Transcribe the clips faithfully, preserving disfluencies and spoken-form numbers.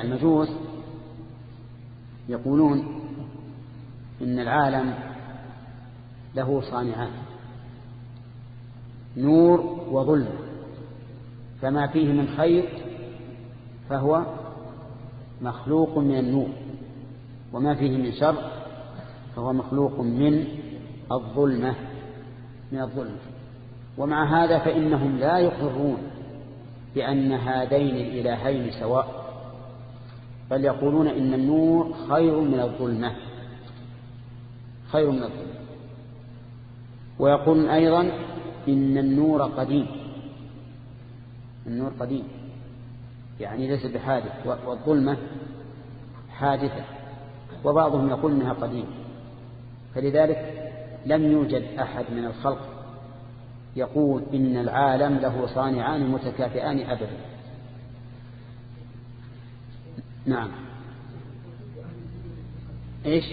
المجوس يقولون إن العالم له صانعان، نور وظلم، فما فيه من خير فهو مخلوق من النور، وما فيه من شر فهو مخلوق من الظلمة من الظلمة. ومع هذا فإنهم لا يقرون بأن هذين الإلهين سواء، بل يقولون إن النور خير من الظلمة خير من الظلمة ويقولون أيضا إن النور قديم النور قديم يعني ليس بحادث، والظلمة حادثة، وبعضهم يقول إنها قديم. فلذلك لم يوجد أحد من الخلق يقول إن العالم له صانعان متكافئان أبدا. نعم. إيش؟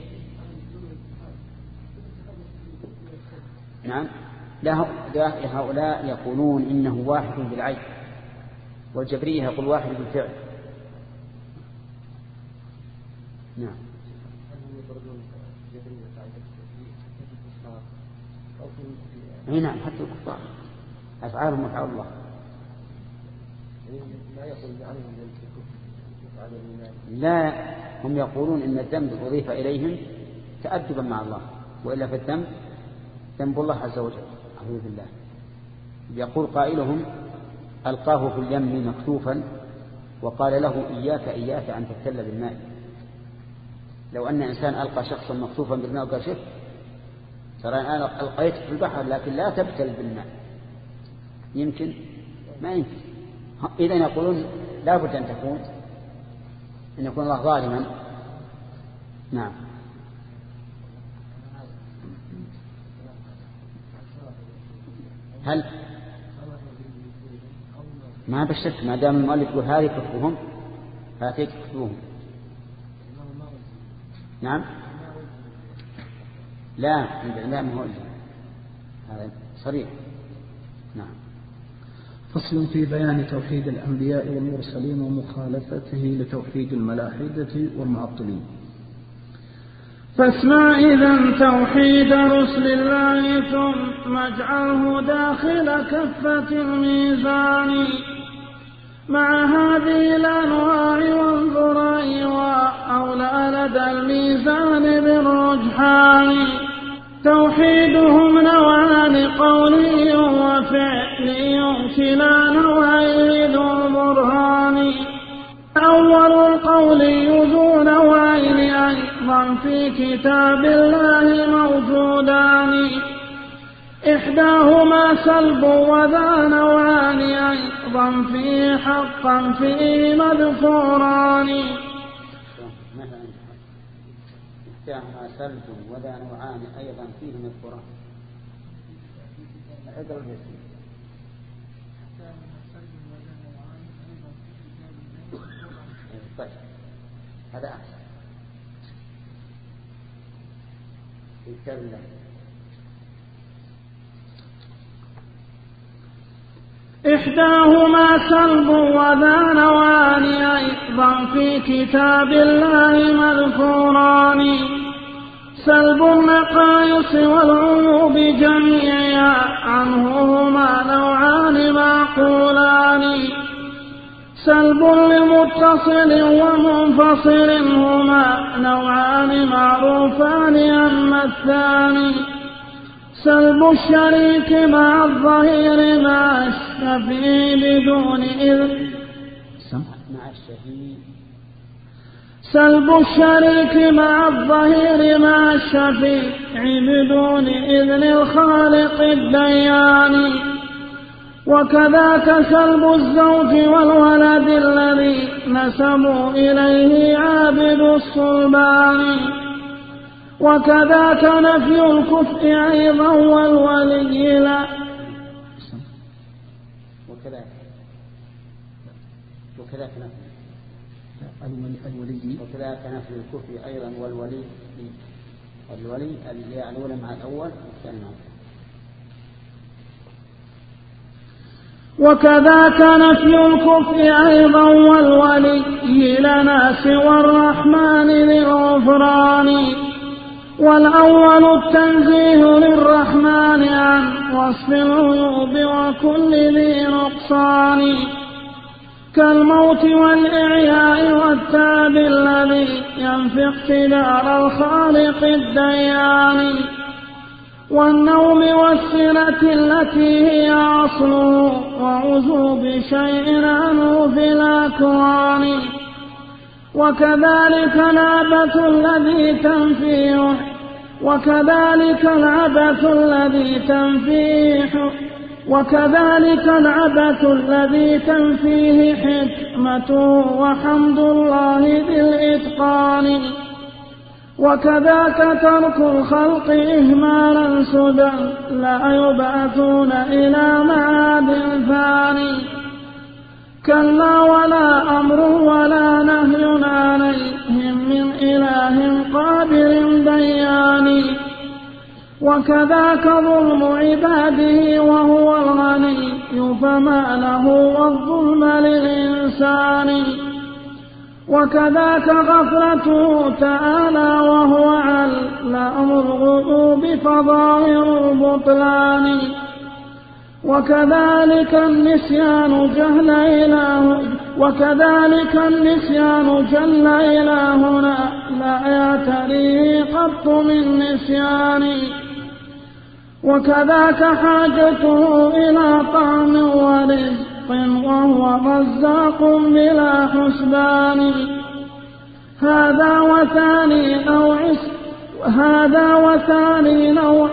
نعم. لا هؤلاء يقولون إنه واحد بالعين، والجبرية يقول واحد بالفعل. نعم. اي نعم، حتى الكفار أفعالهم أفعال الله. لا، هم يقولون إن الذنب أضيف إليهم تأدبا مع الله، وإلا في الذنب ذنب الله عز وجل. أعوذ بالله. يقول قائلهم ألقاه في اليم مكتوفا وقال له إياك إياك أن تبتل بالماء. لو أن إنسان ألقى شخصا مكتوفا بالماء وقال شف ترى أنا ألقيت في البحر لكن لا تبتل بالماء، يمكن ما يمكن. إذن يقولون لا بد أن تكون أن يكون الله ظالما. نعم. هل ما بالشك ما دام المؤلف يقول هذه كتبهم هاتيك كتبهم. نعم. لا الإعلام هو هذا صريح. نعم. فصل في بيان توحيد الأنبياء والمرسلين ومخالفته لتوحيد الملاحدة والمعطلين. فاسمع إذن توحيد رسل الله ثم اجعله داخل كفة الميزان مع هذه الأنواع وانظر أيها أولى لدى الميزان بالرجحان. توحيدهم نوعان قولي وفعلي كلا نوعين ذو برهان. أول القولي ذو نوعين أيضا في كتاب الله موجودان إحداهما سلب وذا نوعان أيضا في حقا فيه مذكوران. إحداهما سلب وذا نوعان أيضا فيه مذكوران. طيب هذا أحسن في كتاب الله. إحداهما سلب وذا نوعان أيضا في كتاب الله مذكوران. سلب النقائص والعيوب جميعا عنه هما نوعان معقولان. سلب لمتصل ومنفصل هما نوعان معروفان أما الثاني سلب الشريك مع الظهير مع الشفيع بدون إذن مع الشفيع سلب الشريك مع الظهير مع الشفيع بدون إذن الخالق الديان. وكذاك سلب الزوج والولد الذي نسبوا إليه عابد الصلبان. وكذاك نفي الكفء أيضا والولي لا وكذاك وكذاك نفي الولي وكذاك نفي الكفء أيضا والولي والولي الأولى مع الأول والثاني مع الثاني. وكذاك نفي الكفر أيضا والولي لنا سوى الرحمن للغفران. والأول التنزيه للرحمن عن وصف العيوب وكل ذي نقصان، كالموت والإعياء والتعب الذي ينفي اقتدار الخالق الديان، والنوم والسنة التي هي أصله وعزوب شيء عنه في الأكوان. وكذلك العبث الذي تنفيه وكذلك العبث الذي تنفيه وكذلك العبث الذي تنفيه حكمته وحمد الله بالإتقان. وكذاك ترك الخلق إهمالا سدى لا يبعثون إلى معاد ثاني، كلا ولا أمر ولا نهي عليهم من إله قادر ديان. وكذاك ظلم عباده وهو الغني فما له والظلم للإنسان. وكذاك غفلته تعالى وهو علام الغيوب فظاهر البطلان. وكذلك النسيان جهل إله وكذلك النسيان جل إلهنا لا يعتريه قط من نسيان. وكذاك حاجته إلى طعم ورزق وهو رزاق بلا حسبان. هذا وثاني نوع هذا وثاني نوع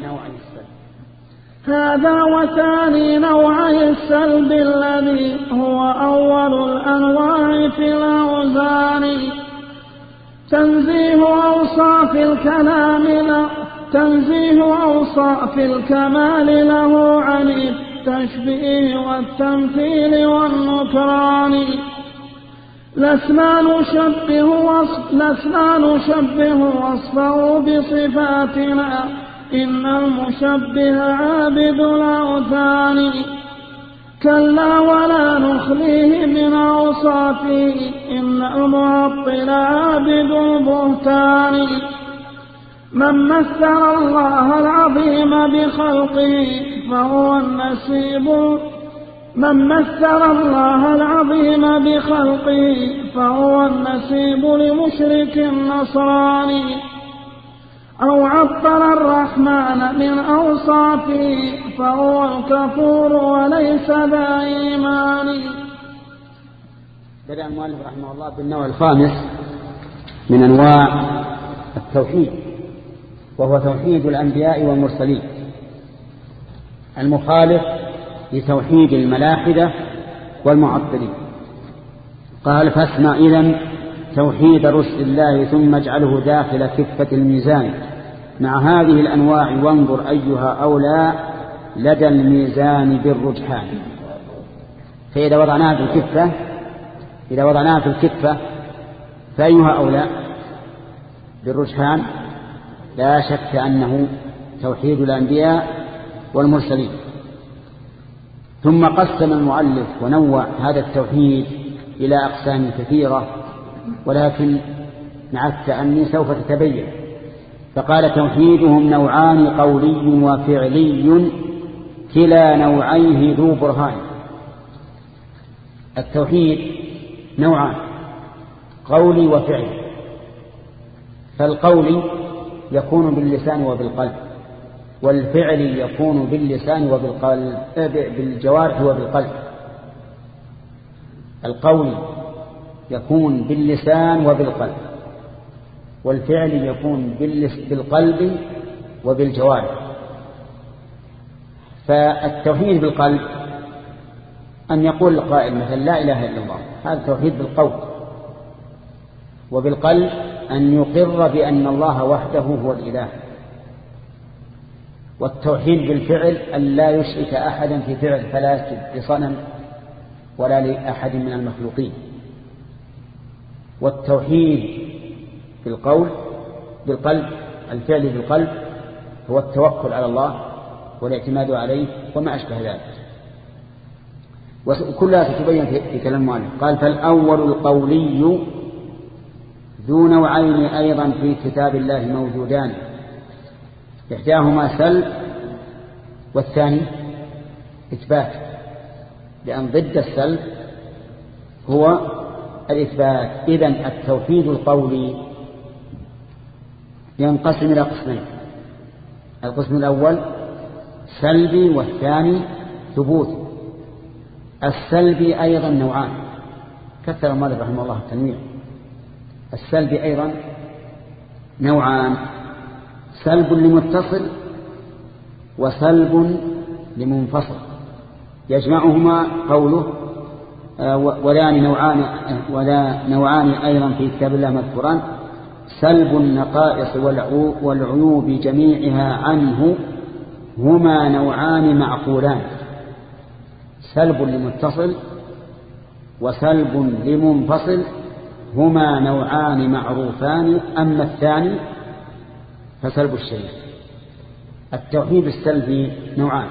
هذا وثاني نوعي السلب الذي هو أول الأنواع في الأوزان. تنزيه أوصاف الكلام له تنزيه أوصاف الكمال له عن التشبيه والتمثيل والنكران. لسنا نشبه وصف لسنا نشبه وصفه بصفاتنا إن المشبه عابد الأوثان. كلا ولا نخليه من أوصافه إن المعطل عابد البهتان. من مثل الله العظيم بخلقه فهو النسيب من مثل الله العظيم بخلقه فهو النسيب لمشرك نصراني، أو عطل الرحمن من أوصافه فهو الكفور وليس ذا إيمان. بدأ المؤلف رحمه الله بالنوع الخامس من أنواع التوحيد، وهو توحيد الأنبياء والمرسلين، المخالف لتوحيد الملاحدة والمعطلين. قال: فاسمع إذن توحيد رسل الله ثم اجعله داخل كفة الميزان مع هذه الأنواع وانظر أيها أولى لدى الميزان بالرجحان. فإذا وضعناها في الكفة إذا وضعناها في الكفة فأيها أولى بالرجحان؟ لا شك أنه توحيد الأنبياء والمرسلين. ثم قسم المؤلف ونوع هذا التوحيد إلى أقسام كثيرة، ولكن مع التأني سوف تتبين. فقال: توحيدهم نوعان قولي وفعلي كلا نوعيه ذو برهان. التوحيد نوعان قولي وفعلي. فالقولي يكون باللسان وبالقلب، والفعل يكون باللسان وبالقلب بالجوارح وبالقلب. القول يكون باللسان وبالقلب، والفعل يكون بالقلب وبالجوارح. فالتوحيد بالقلب أن يقول القائل مثلا لا إله إلا الله، هذا التوحيد بالقول. وبالقلب أن يقر بأن الله وحده هو الإله. والتوحيد بالفعل أن لا يشرك أحدا في فعل، فلا يسجد لصنم ولا لأحد من المخلوقين. والتوحيد بالقول بالقلب الفعل بالقلب هو التوكل على الله والاعتماد عليه وما أشبه ذلك. وكلها تتبين في كلام المؤلف. قال فالأول القولي ذو نوعين أيضا في كتاب الله موجودان، إحداهما سلب والثاني إثبات، لأن ضد السلب هو الإثبات. إذن التوحيد القولي ينقسم إلى قسمين، القسم الأول سلبي والثاني ثبوتي. السلبي أيضا نوعان، كثر المؤلف رحمه الله التنويع. السلبي أيضا نوعان، سلب لمتصل وسلب لمنفصل، يجمعهما قوله ولا نوعان ولا نوعان أيضا في كتاب الله مذكوران، سلب النقائص والعيوب جميعها عنه هما نوعان معقولان. سلب لمتصل وسلب لمنفصل هما نوعان معروفان، أما الثاني فسلب الشريك. التوحيد السلبي نوعان،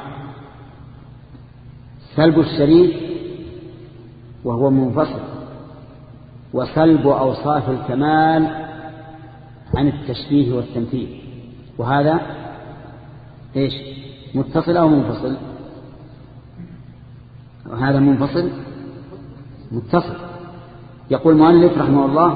سلب الشريك وهو منفصل، وسلب أوصاف الكمال عن التشبيه والتمثيل، وهذا إيش متصل أو منفصل؟ وهذا منفصل متصل. يقول المؤلف رحمه الله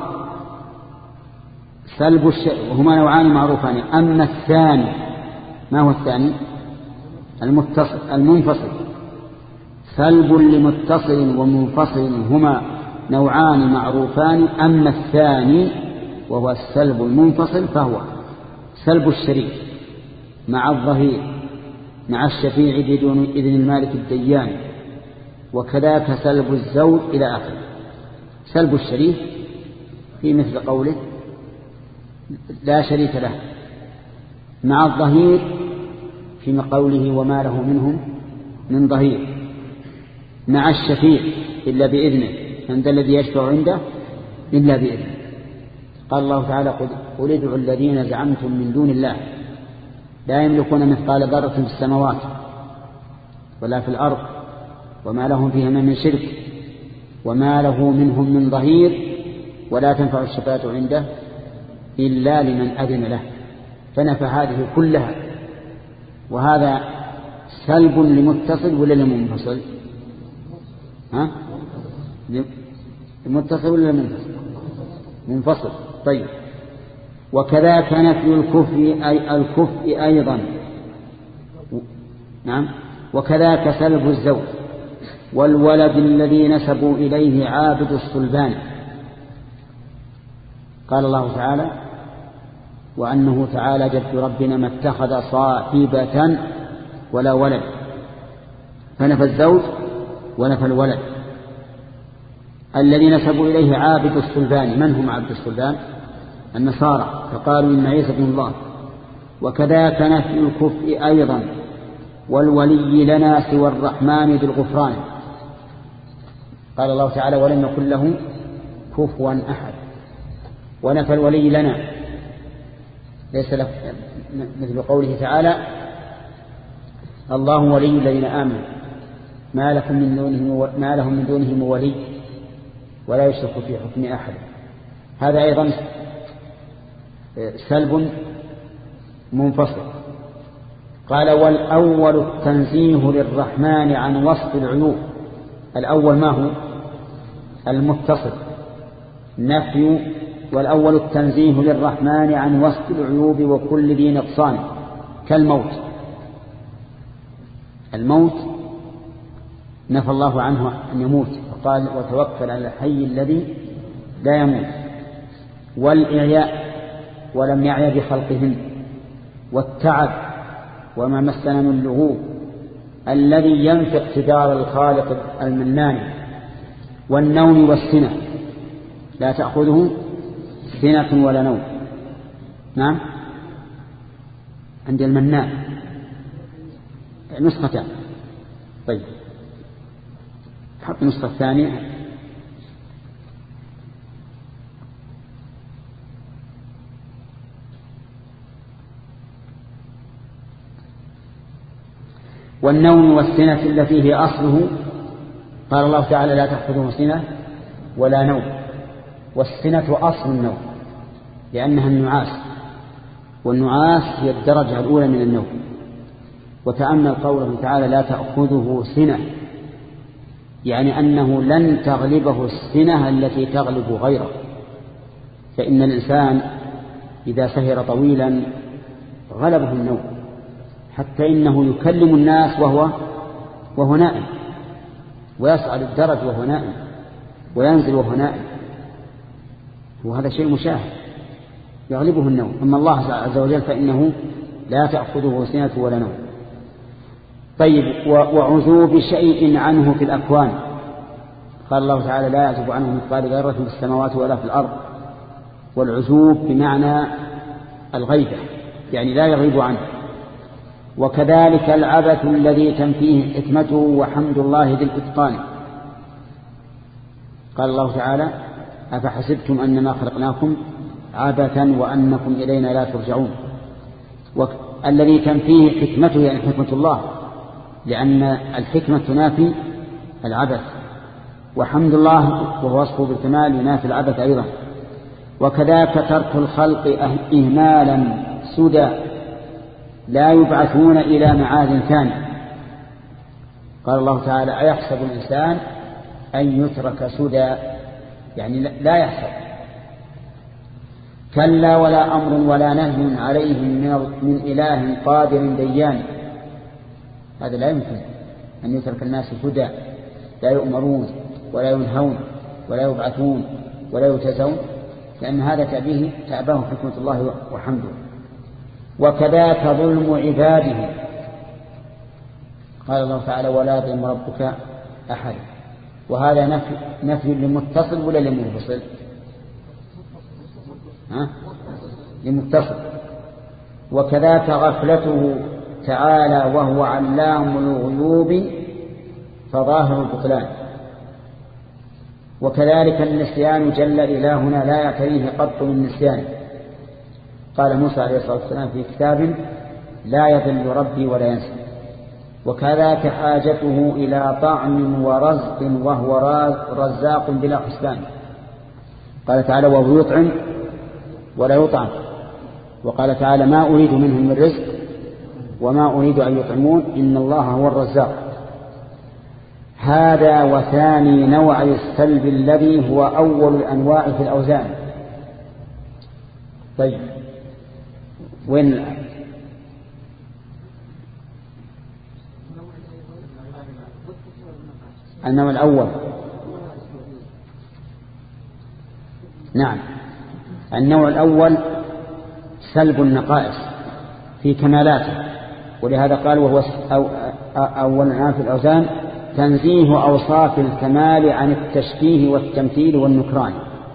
سلب الشيء وهما نوعان معروفان، أما الثاني ما هو الثاني؟ المتصل المنفصل. سلب لمتصل ومنفصل هما نوعان معروفان، أما الثاني وهو السلب المنفصل فهو سلب الشريك مع الظهير مع الشفيع بدون إذن المالك الديان، وكذاك سلب الزوج إلى آخره. سلب الشريك في مثل قوله لا شريك له، مع الظهير في قوله وما له منهم من ظهير، مع الشفيع إلا بإذنه، من ذا الذي يشفع عنده إلا بإذنه. قال الله تعالى قل ادعوا الذين زعمتم من دون الله لا يملكون مثقال ذرة في السماوات ولا في الأرض وما لهم فيها من شرك وما له منهم من ظهير ولا تنفع الشفاعة عنده إلا لمن أذن له. فنفى هذه كلها، وهذا سلب لمتصل ولا لمنفصل؟ ها؟ لمتصل ولا لمنفصل؟ منفصل. طيب وكذاك نفي الكفء أي الكفء أيضا، نعم، وكذاك سلب الزوج والولد الذي نسبوا إليه عابد الصلبان. قال الله تعالى وأنه تعالى جد ربنا ما اتخذ صاحبة ولا ولد، فنفى الزوج ونفى الولد. الذي نسبوا إليه عابد الصلبان، من هم عابد الصلبان؟ النصارى، فقالوا إن عيسى ابن الله. وكذاك نفي الكفء أيضا والولي لنا سوى الرحمن بالغفران. قال الله تعالى ولم يكن له كفوا أحد. ونفى الولي لنا ليس له، مثل قوله تعالى الله ولي الذين آمنوا ما لكم من دونه ما لهم من دونه ولي ولا يشرك في حكم أحد. هذا أيضا سلب منفصل. قال والأول التنزيه للرحمن عن وصف العيوب. الأول ما هو؟ المتصل نفي، والأول التنزيه للرحمن عن وصف العيوب وكل ذي نقصان كالموت. الموت نفى الله عنه أن يموت، فقال وتوكل على الحي الذي لا يموت. والإعياء ولم يعي بخلقهن، والتعب وما مسنا من لغوب الذي ينفي اقتدار الخالق المنان. والنوم والسنة لا تأخذه سنة ولا نوم. نعم عند المنان نسختان. طيب حط النسخة الثانية. والنوم والسنة التي هي أصله قال الله تعالى لا تأخذه سنة ولا نوم، والسنة أصل النوم لأنها النعاس، والنعاس هي الدرجة الأولى من النوم. وتأمل قوله تعالى لا تأخذه سنة، يعني أنه لن تغلبه السنة التي تغلب غيره. فإن الإنسان إذا سهر طويلا غلبه النوم، حتى إنه يكلم الناس وهو وهو نائم، ويصعد الدرج وهو نائم، وينزل وهو نائم، وهذا شيء مشاهد يغلبه النوم. أما الله عز وجل فإنه لا تأخذه سنة ولا نوم. طيب، وعزوب شيء عنه في الأكوان، قال الله تعالى لا يعزب عنه مثقال ذرة في السماوات ولا في الأرض. والعزوب بمعنى الغيبة، يعني لا يغيب عنه. وكذلك العبث الذي تنفيه حكمته وحمد الله ذي الإتقان. قال الله تعالى أفحسبتم أنما خلقناكم عبثا وأنكم إلينا لا ترجعون. والذي تنفيه حكمته يعني حكمة الله، لأن الحكمة تنافي العبث، وحمد الله وهو وصفه بالكمال ينافي العبث أيضا. وكذاك ترك الخلق إهمالا سدى لا يبعثون إلى معاد ثاني. قال الله تعالى أيحسب الإنسان أن يترك سدى، يعني لا يحسب. كلا ولا أمر ولا نهي عليهم من إله قادر ديان. هذا لا يمكن أن يترك الناس سدى، لا يؤمرون ولا ينهون ولا يبعثون ولا يجزون، لأن هذا تأبيه تأباه حكمة الله وحمده. وكذاك ظلم عباده. قال الله تعالى ولا يظلم ربك أحد. وهذا نفي, نفي لمتصل ولا لمنفصل؟ ها؟ لمتصل. وكذاك غفلته تعالى وهو علام الغيوب فظاهر البطلان. وكذلك النسيان جل إلهنا لا يعتريه قط من نسيان. قال موسى عليه الصلاة والسلام في كتاب لا يضل ربي ولا ينسى. وكذاك حاجته إلى طعم ورزق وهو رزاق بلا حسبان. قال تعالى وهو يطعم ولا يطعم. وقال تعالى ما أريد منهم من رزق وما أريد أن يطعمون إن الله هو الرزاق. هذا وثاني نوع السلب الذي هو أول الأنواع في الأوزان. طيب وين النوع الأول؟ نعم، النوع الأول سلب النقائص في كمالاته، ولهذا قال وهو أول الأنواع في الأوزان تنزيه أوصاف الكمال عن التشبيه والتمثيل والنكران.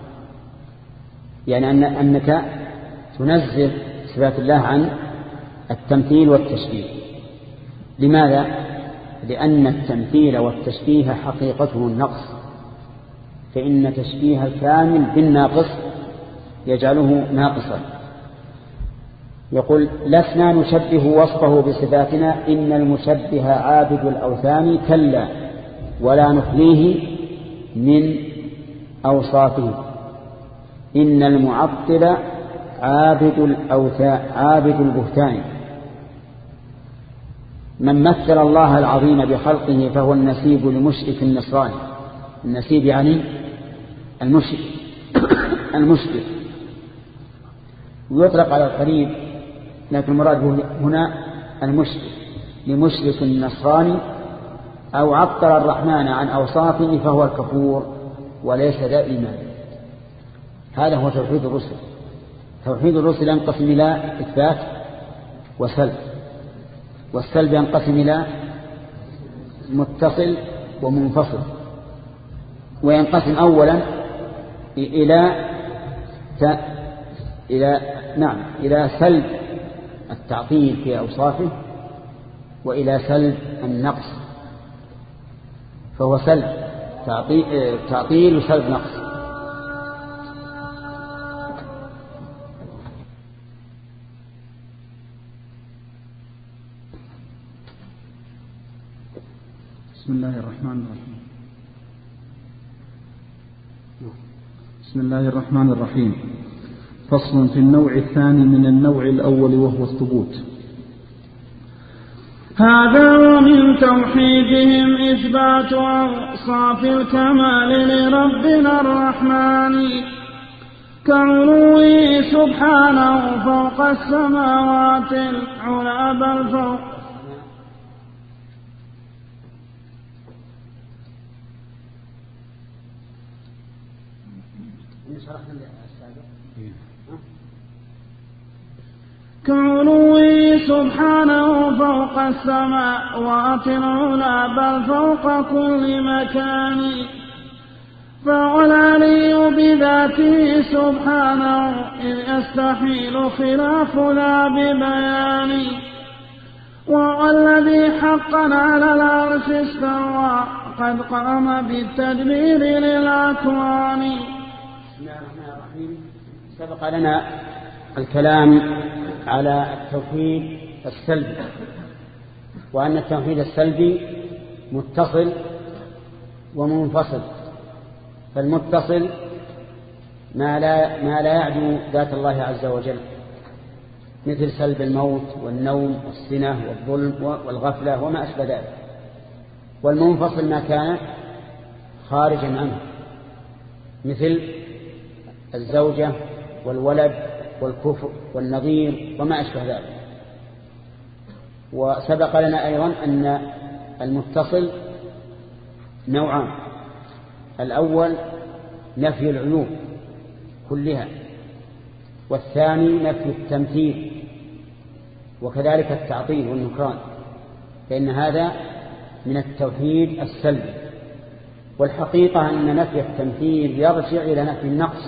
يعني أن أنك تنزه صفات الله عن التمثيل والتشبيه. لماذا؟ لأن التمثيل والتشبيه حقيقته النقص، فإن تشبيه الكامل بالناقص يجعله ناقصا. يقول لسنا نشبه وصفه بصفاتنا إن المشبه عابد الأوثان كلا ولا نخليه من أوصافه إن المعطل عابد الأوثان عابد البهتان. من مثل الله العظيم بخلقه فهو النسيب لمشرك النصراني. النسيب يعني المشرك المشرك ويطلق على القريب، لكن المراد هنا المشرك لمشرك النصراني أو عطل الرحمن عن أوصافه فهو الكفور وليس ذا إيمان. هذا هو توحيد الرسل. توحيد الرسل ينقسم إلى إثبات وسلب، والسلب ينقسم إلى متصل ومنفصل، وينقسم أولا إلى إلى نعم إلى سلب التعطيل في أوصافه وإلى سلب النقص. فهو سلب تعطيل وسلب نقص. بسم الله الرحمن الرحيم. بسم الله الرحمن الرحيم. فصل في النوع الثاني من النوع الأول وهو الثبوت. هذا ومن توحيدهم إثبات أوصاف الكمال لربنا الرحمن كعلوه سبحانه فوق السماوات العلى بل فوق كعلوه سبحانه فوق السماوات العلى بل فوق كل مكان فالعلي بذاته سبحانه إذ يستحيل خلاف لا ببيان والذي حقا على العرش استوى قد قام بالتدبير للأكوان. بسم الله الرحمن الرحيم. سبق لنا الكلام على التوحيد السلبي وأن التوحيد السلبي متصل ومنفصل. فالمتصل ما لا, ما لا يعدو ذات الله عز وجل مثل سلب الموت والنوم والسنة والظلم والغفلة وما أشبه ذلك. والمنفصل ما كان خارجا عنه مثل الزوجة والولد والكفر والنظير وما أشبه ذلك. وسبق لنا أيضا أن المتصل نوعان: الأول نفي العيوب كلها، والثاني نفي التمثيل وكذلك التعطيل والنكران، فإن هذا من التوحيد السلبي. والحقيقة أن نفي التمثيل يرجع إلى نفي النقص،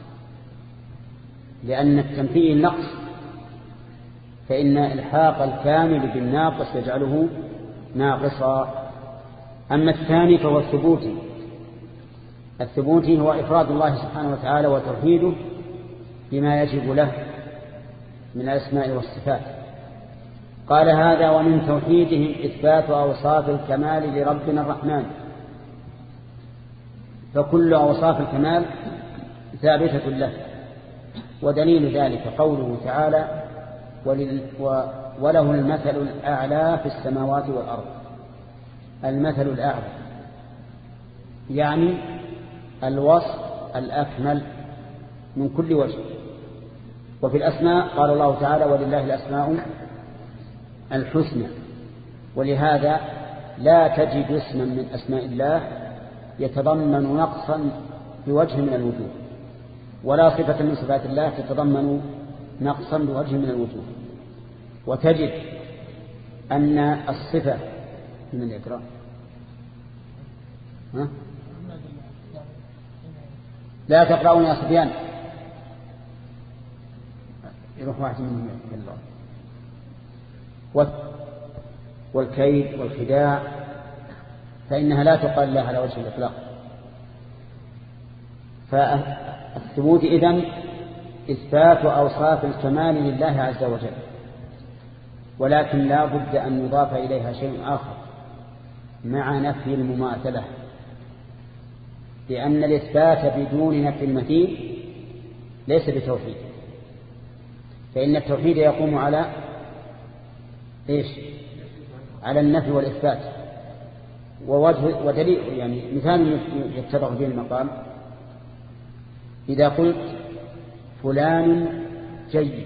لأن التمثيل نقص، فإن إلحاق الكامل بالناقص يجعله ناقصا. أما الثاني فهو الثبوتي. الثبوتي هو إفراد الله سبحانه وتعالى وتوحيده بما يجب له من الأسماء والصفات. قال: هذا ومن توحيدهم إثبات أوصاف الكمال لربنا الرحمن. فكل أوصاف الكمال ثابتة له، ودليل ذلك قوله تعالى: وله المثل الأعلى في السماوات والأرض. المثل الأعلى يعني الوصف الأكمل من كل وجه. وفي الأسماء قال الله تعالى: ولله الأسماء الحسنى. ولهذا لا تجد اسما من أسماء الله يتضمن نقصا بوجه من الوجوه، ولا صفة من صفات الله تتضمن نقصا بوجه من الوجوه. وتجد أن الصفة من الإكرام ها؟ لا تقرأون يا صبيان، يروح واحد منهم يقرأ. والكيد والخداع فإنها لا تقال لها على وجه الإطلاق. فالثبوت إذن إثبات أوصاف الكمال لله عز وجل، ولكن لا بد أن يضاف إليها شيء آخر مع نفي المماثلة، لأن الإثبات بدون نفي المثيل ليس بتوحيد. فإن التوحيد يقوم على إيش؟ على النفي والإثبات. ووجه ودليل يعني مثال يتضح به المقام: إذا قلت فلان جيد،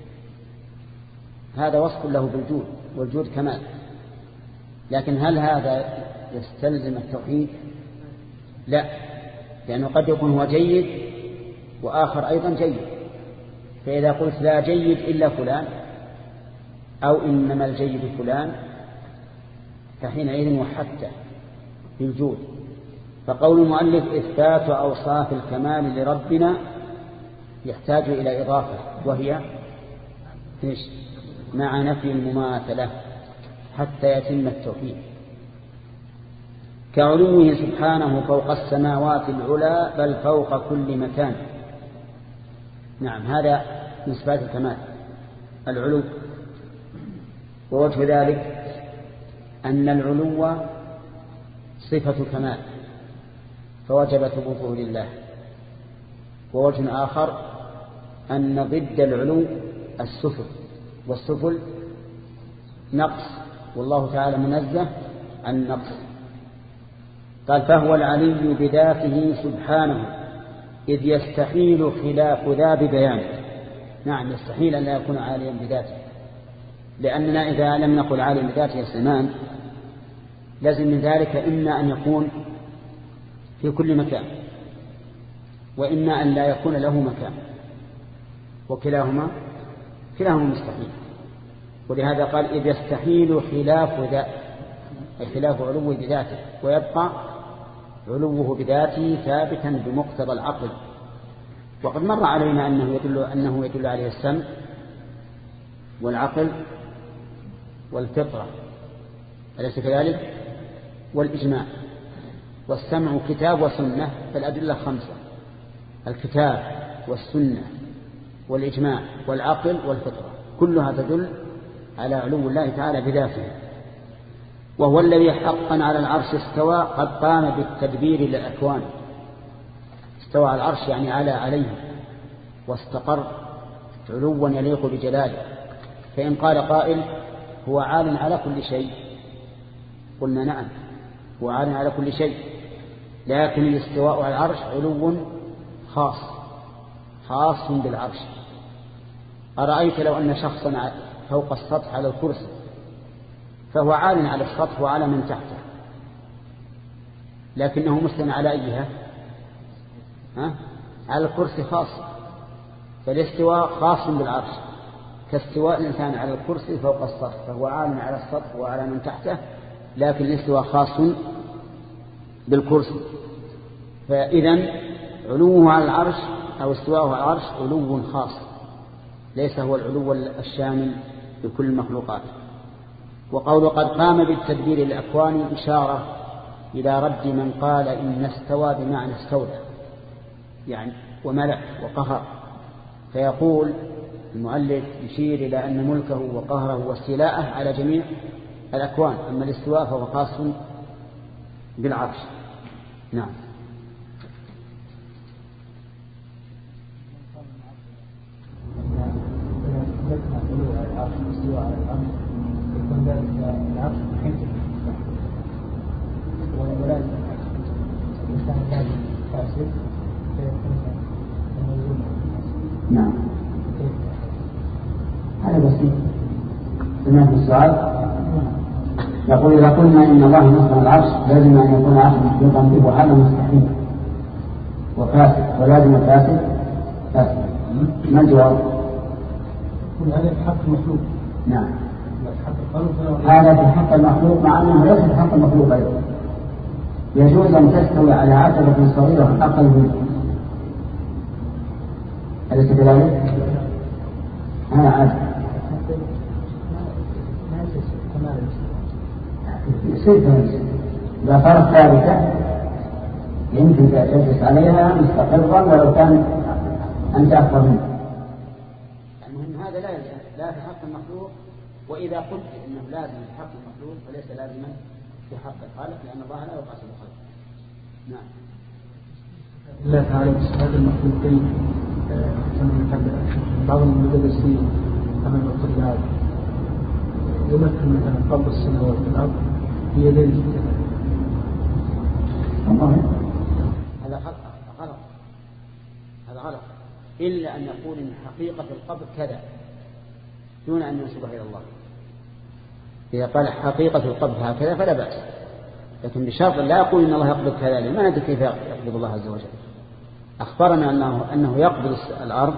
هذا وصف له بالجود، والجود كمال، لكن هل هذا يستلزم التوحيد؟ لا، لأنه قد يكون هو جيد وآخر أيضا جيد. فإذا قلت لا جيد إلا فلان أو إنما الجيد فلان فحينئذ وحدته بالجود. فقول المؤلف إثبات أوصاف الكمال لربنا يحتاج إلى إضافة، وهي إيش؟ مع نفي المماثلة حتى يتم التوحيد. كعلوه سبحانه فوق السماوات العلى بل فوق كل مكان. نعم، هذا من صفات الكمال العلو. ووجه ذلك أن العلو صفة كمال فوجب ثبوته لله، ووجه آخر أن ضد العلو السفل، والسفل نقص، والله تعالى منزه عن النقص. قال فهو العلي بذاته سبحانه إذ يستحيل خلاف ذا ببيانه. نعم يستحيل أن لا يكون عاليا بذاته، لأننا إذا لم نقل عاليا بذاته السمان لازم من ذلك إما أن يكون في كل مكان، وإما أن لا يكون له مكان، وكلاهما كلاهما مستحيل. ولهذا قال إذ يستحيل خلاف ذا، أي خلاف علوه بذاته، ويبقى علوه بذاته ثابتا بمقتضى العقل. وقد مر علينا أنه يدل, أنه يدل عليه السمع والعقل والفطرة، أليس كذلك؟ والإجماع. والسمع كتاب وسنة، فالأدلة خمسة: الكتاب والسنة والإجماع والعقل والفطرة، كلها تدل على علو الله تعالى بذاته. وهو الذي حقا على العرش استوى قد قام بالتدبير للأكوان. استوى على العرش يعني على عليه، واستقر علوا يليق بجلاله. فإن قال قائل هو عال على كل شيء، قلنا نعم هو عال على كل شيء، لكن الاستواء على العرش علو خاص خاص بالعرش. أرأيت لو أن شخصا فوق السطح على الكرسي فهو عال على السطح وعلى من تحته، لكنه مستوى على أيها؟ ها؟ على الكرسي خاص. فالاستواء خاص بالعرش، كاستواء الإنسان على الكرسي فوق السطح، فهو عال على السطح وعلى من تحته، لكن الاستواء خاص بالكرسي. فإذن علوه على العرش أو استواءه على العرش علو خاص، ليس هو العلو الشامل لكل المخلوقات. وقول قد قام بالتدبير الأكوان إشارة إلى رد من قال إن استوى بمعنى استولى، يعني وملك وقهر. فيقول المؤلف يشير إلى أن ملكه وقهره واستيلاءه على جميع الأكوان، أما الاستواء فهو خاص بالعرش. نعم. نعم هذا بسيط. سمعت السؤال يقول إذا قلنا إن الله نصر العرش لازم أن يكون عرش مخلوقا به، وهذا مستحيل وفاسد، ولازم الفاسد فاسد. ما الجواب؟ هذا في حق المخلوق. نعم هذا في حق المخلوق، مع أنه ليس في حق المخلوق أيضا. يجوز أن تستوي على عتبة صغيرة أقل منه، أليس كذلك؟ أنا عارف يصير تنسى إذا صارت ثابتة يمكن تجلس عليها مستقرا ولو كان أنت أكثر منه. المهم هذا لا لا في حق المخلوق، وإذا قلت إنه لازم في حق المخلوق فليس لازما في حق الخالق، لأن الله لا يقاس بالخلق. نعم. الله تعالى بصفات المخلوقين بعض المدرسين أمام الطلاب يمكن مثلا قبض السماوات والأرض بيدين الكتاب. هذا غلط، هذا غلط، إلا أن يقول إن حقيقة القبض كذا دون أن ينسبها إلى الله. إذا قال حقيقة القبض هكذا فلا بأس، لكن بشرط لا يقول إن الله يقبض كذا، ما ندري كيف يقبض الله عز وجل. أخبرنا أنه, أنه يقبض الأرض،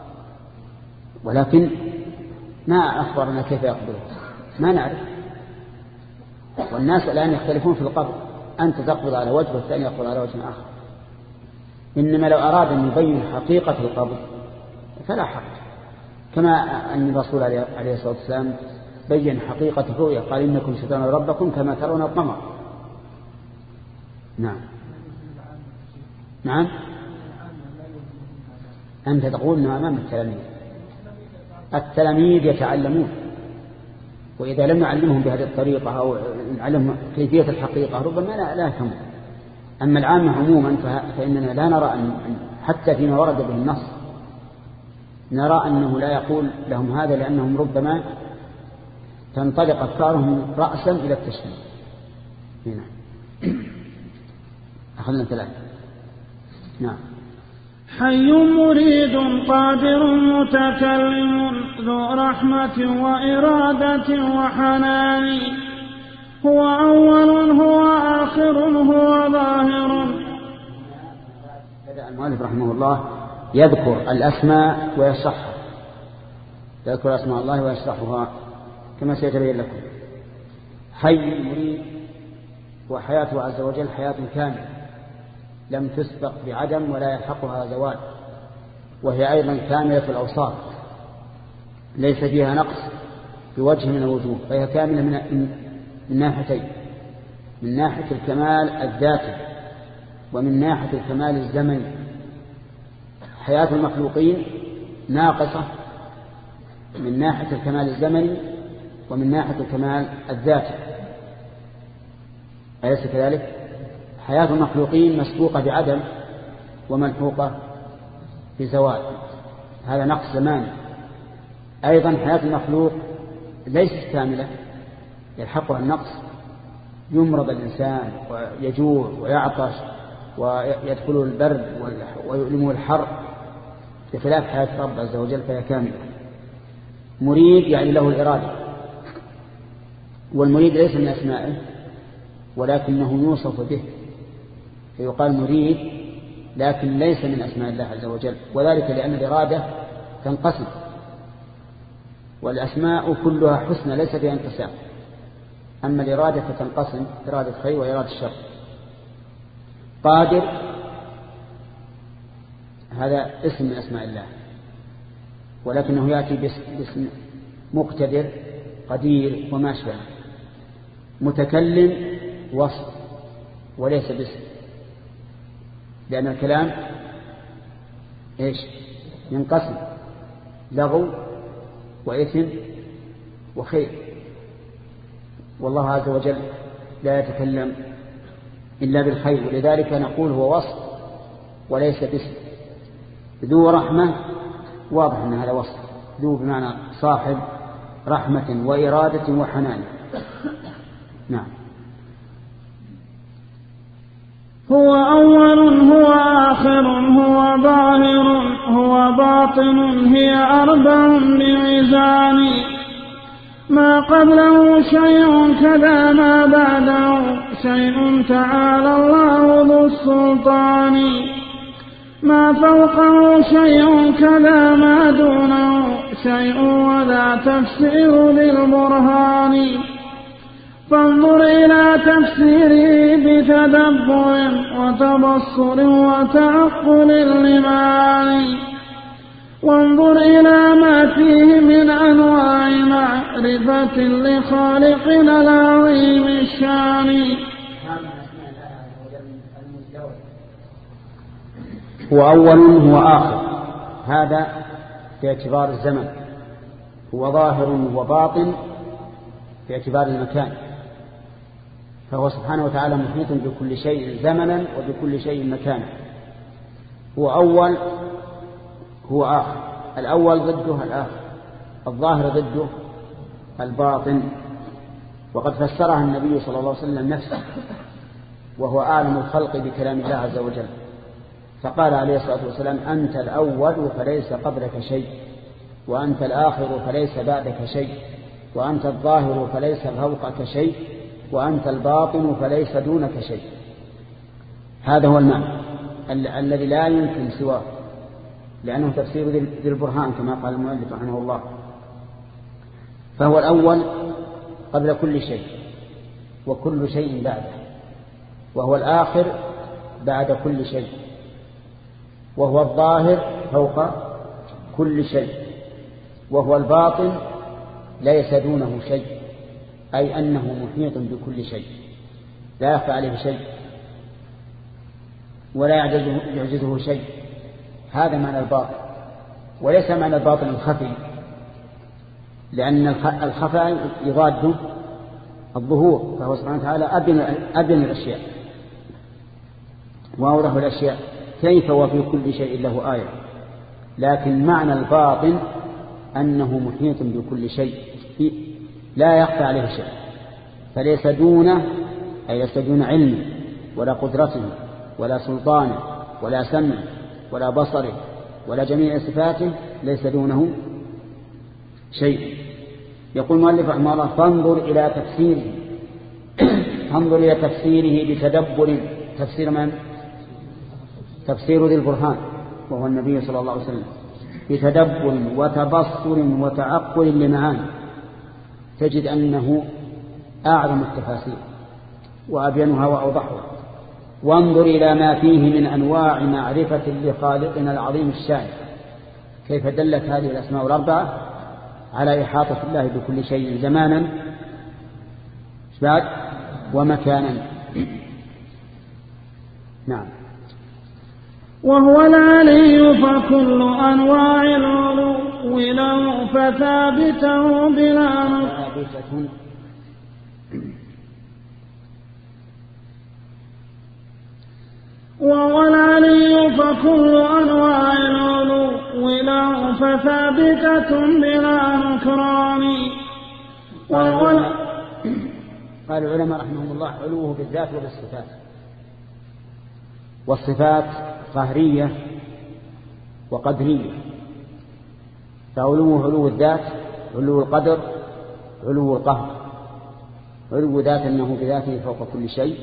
ولكن ما أخبرنا كيف يقبضه، ما نعرف. والناس الآن يختلفون في القبض، أنت تقبض على وجه والثاني يقبض على وجه آخر. إنما لو أراد أن يبين حقيقة القبض فلا حق، كما أن الرسول عليه الصلاة والسلام بين حقيقة الرؤيا، قال إنكم سترون ربكم كما ترون القمر. نعم نعم. أنت تقول أنه أمام التلاميذ، التلاميذ يتعلمون، وإذا لم نعلمهم بهذه الطريقة أو نعلمهم كيفية الحقيقة ربما لا, لا يفهمون. أما العامة عموما فإننا لا نرى أن حتى فيما ورد به النص نرى أنه لا يقول لهم هذا، لأنهم ربما تنطلق أفكارهم رأسا إلى التشريع. هنا أخذنا ثلاثة. نعم. حي مريد قادر متكلم ذو رحمة وإرادة وحنان، هو أول هو آخر هو ظاهر. بدأ المؤلف رحمه الله يذكر الأسماء ويشرحها، يذكر أسماء الله ويشرحها كما سيتبين لكم. حي مريد وحياته عز وجل حياة كاملة لم تسبق بعدم ولا يلحقها زوال، وهي أيضا كاملة الأوصاف ليس فيها نقص بوجه من الوجوه، فهي كاملة من من ناحيتين، من ناحية الكمال الذاتي ومن ناحية الكمال الزمني. حياة المخلوقين ناقصة من ناحية الكمال الزمني ومن ناحية الكمال الذاتي، أليس كذلك؟ حياة المخلوقين مسبوقة بعدم وملحوقة بزوال، هذا نقص زماني. أيضا حياة المخلوق ليست كاملة يلحقها النقص، يمرض الإنسان ويجوع ويعطش ويدخل البرد ويؤلمه الحر، بخلاف حياة رب عز وجل فهي كاملة. مريد يعني له الإرادة، والمريد ليس من أسمائه ولكنه يوصف به، فيقال مريد لكن ليس من أسماء الله عز وجل، وذلك لأن الإرادة تنقسم، والأسماء كلها حسنى ليس فيها انقسام، أما الإرادة فتنقسم إرادة خير وإرادة الشر. قادر هذا اسم من أسماء الله، ولكنه يأتي باسم مقتدر قدير وما شابه. متكلم وصف وليس باسم، لأن الكلام إيش ينقسم لغو وإثم وخير، والله عز وجل لا يتكلم إلا بالخير، ولذلك نقول هو وصف وليس باسم. ذو رحمة واضح أن هذا وصف، ذو بمعنى صاحب رحمة وإرادة وحنان. نعم. هو أول هو آخر هو ظاهر هو باطن هي أربع بميزان، ما قبله شيء كذا ما بعده شيء تعالى الله ذو السلطان، ما فوقه شيء كذا ما دونه شيء وذا تفسير للبرهان، فانظر إلى تفسيره بتدبر وتبصر وتعقل للمعاني، وانظر إلى ما فيه من أنواع معرفة لخالقنا العظيم الشان. هو أول هو آخر، هذا باعتبار الزمن، هو ظاهر وباطن باعتبار المكان، فهو سبحانه وتعالى محيط بكل شيء زمنا وبكل شيء مكانا. هو أول هو آخر، الأول ضده الآخر، الظاهر ضده الباطن، وقد فسرها النبي صلى الله عليه وسلم نفسه وهو أعلم الخلق بكلام الله عز وجل، فقال عليه الصلاة والسلام: أنت الأول فليس قبلك شيء، وأنت الآخر فليس بعدك شيء، وأنت الظاهر فليس فوقك شيء، وأنت الباطن فليس دونك شيء. هذا هو المعنى ال- الذي لا يمكن سواه، لأنه تفسير ذي البرهان كما قال المؤلف رحمه الله. فهو الأول قبل كل شيء وكل شيء بعده، وهو الآخر بعد كل شيء، وهو الظاهر فوق كل شيء، وهو الباطن ليس دونه شيء، أي أنه محيط بكل شيء لا يخفى عليه شيء ولا يعجزه, يعجزه شيء. هذا معنى الباطن، وليس معنى الباطن الخفي، لأن الخفاء يضاد الظهور، فهو سبحانه وتعالى أبين, أبين الأشياء وأوضح الأشياء. كيف وفي كل شيء له آية، لكن معنى الباطن أنه محيط بكل شيء لا يخفى عليه شيء، فليس دونه أي ليس دون علمه ولا قدرته ولا سلطانه ولا سمعه ولا بصره ولا جميع صفاته، ليس دونه شيء. يقول المؤلف رحمه الله: فانظر إلى تفسيره فانظر إلى تفسيره بتدبر. تفسير من؟ تفسير ذي البرهان وهو النبي صلى الله عليه وسلم، بتدبر وتبصر وتعقل لمعاني، تجد أنه أعظم التفاسير وأبينها وأوضحها. وانظر إلى ما فيه من أنواع معرفة لخالقنا العظيم الشان، كيف دلت هذه الأسماء الأربعة على إحاطة الله بكل شيء زمانا بعد ومكانا. نعم. وهو العلي فكل أنواع العلو له فثابته بلا نقص. وهو العلي فكل أنواع العلو له فثابتة بلا نكران. قال العلماء رحمهم الله: علوه بالذات وبالصفات. والصفات قهرية وقدرية، فعلوه علو الذات، علو القدر، علو القهر. علو ذات أنه بذاته فوق كل شيء،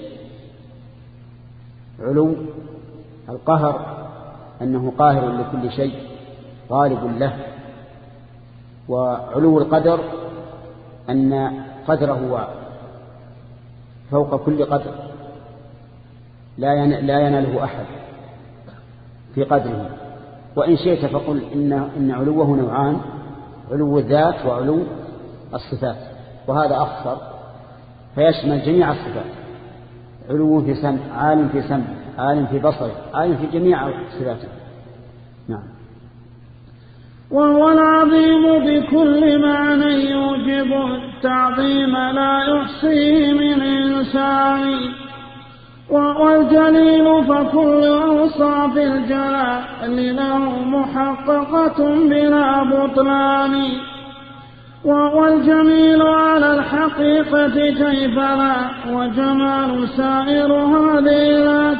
علو القهر أنه قاهر لكل شيء غالب له، وعلو القدر أن قدره فوق كل قدر لا يناله أحد في قدره. وإن شئت فقل إن, إن علوه نوعان: علو الذات وعلو الصفات، وهذا أخصر فيشمل جميع الصفات. علو في سمع، عالم في سمع، عالم في بصر، عالم في جميع صفاته. نعم. وهو العظيم بكل معنى يوجب التعظيم لا يحصيه من إنسان. والجليل فكل أوصاف الجلال له محققة بلا بطلان. والجميل على الحقيقة كيف لا وجمال سائر هذه لا.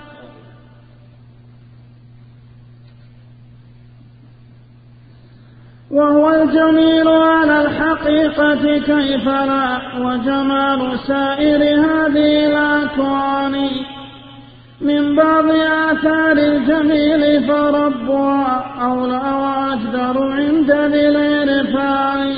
وهو الجميل على الحقيقة كيف لا وجمال سائر هذه الأكوان. من بعض آثار الجميل فربها أولى وأجدر عند ذي العرفان.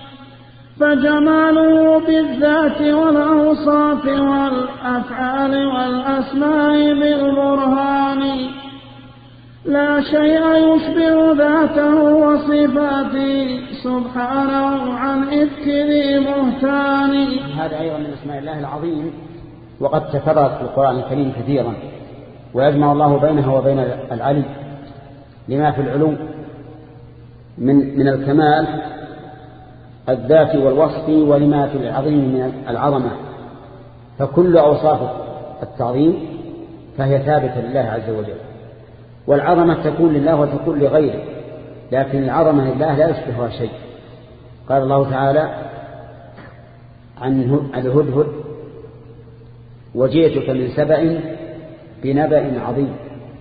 فجماله بالذات والأوصاف والأفعال والأسماء بالبرهان. لا شيء يشبه ذاته وصفاته سبحانه عن إفك ذي بهتان. هذا أيضا من اسماء الله العظيم، وقد تكررت في القرآن الكريم كثيرا، ويجمع الله بينها وبين العلي لما في العلو من من الكمال الذاتي والوصفي، ولما في العظيم من العظمة. فكل أوصاف التعظيم فهي ثابتة لله عز وجل، والعظمة تكون لله وتكون لغيره، لكن العظمة لله لا يشبهها شيء. قال الله تعالى عن الهدهد: وجئتك من سبأ بنبأ عظيم.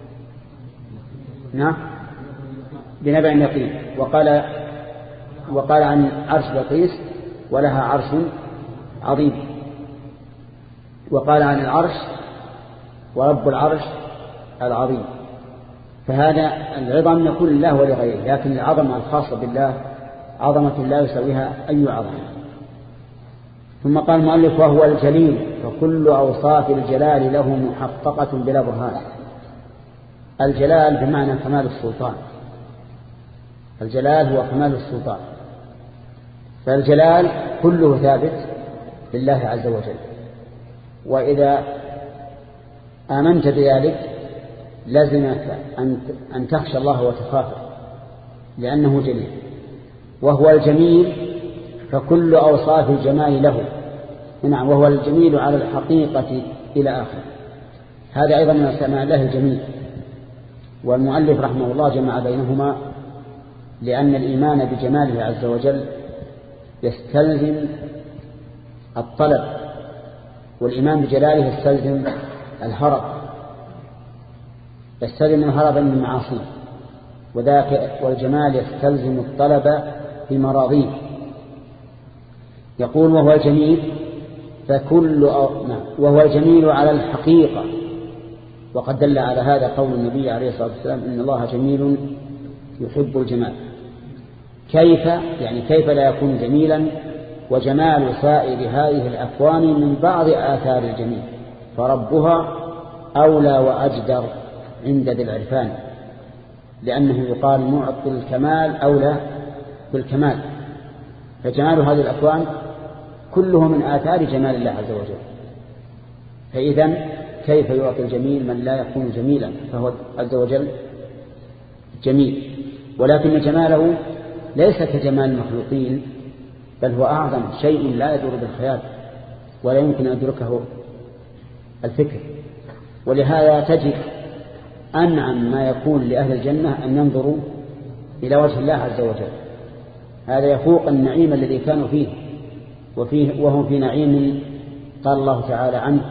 نعم، بنبأ يقين. وقال وقال عن عرش بلقيس: ولها عرش عظيم. وقال عن العرش: ورب العرش العظيم. فهذا العظم يكون لله ولغيره، لكن العظمة الخاصة بالله عظمة لا يسويها أي عظمة. ثم قال المؤلف: وهو الجليل فكل أوصاف الجلال له محققة بلا برهان. الجلال بمعنى كمال السلطان، الجلال هو كمال السلطان، فالجلال كله ثابت لله عز وجل. وإذا آمنت بذلك لازمك أن تخشى الله وتخافه، لأنه جليل. وهو الجميل فكل أوصاف الجمال له. نعم، وهو الجميل على الحقيقة إلى آخر. هذا أيضا من أسماء الله الجميل، والمؤلف رحمه الله جمع بينهما لأن الإيمان بجماله عز وجل يستلزم الطلب، والإيمان بجلاله يستلزم الهرب، يستلزم الهرب من المعاصي، وذاك والجمال يستلزم الطلب في مراضيه. يقول وهو الجميل فكل وهو الجميل على الحقيقة، وقد دل على هذا قول النبي عليه الصلاة والسلام إن الله جميل يحب الجمال. كيف يعني كيف لا يكون جميلا وجمال سائر هذه الأكوان من بعض آثار الجميل، فربها أولى وأجدر عند ذي العرفان، لأنه يقال معطي الكمال أولى بالكمال. فجمال هذه الأكوان كله من آثار جمال الله عز وجل، فإذن كيف يعطي الجميل من لا يكون جميلا؟ فهو عز وجل جميل، ولكن جماله ليس كجمال المخلوقين، بل هو أعظم شيء لا يدور بالخيال ولا يمكن أن يدركه الفكر. ولهذا تجد أنعم ما يكون لأهل الجنة أن ينظروا إلى وجه الله عز وجل، هذا يفوق النعيم الذي كانوا فيه وفيه وهم في نعيم قال الله تعالى عنه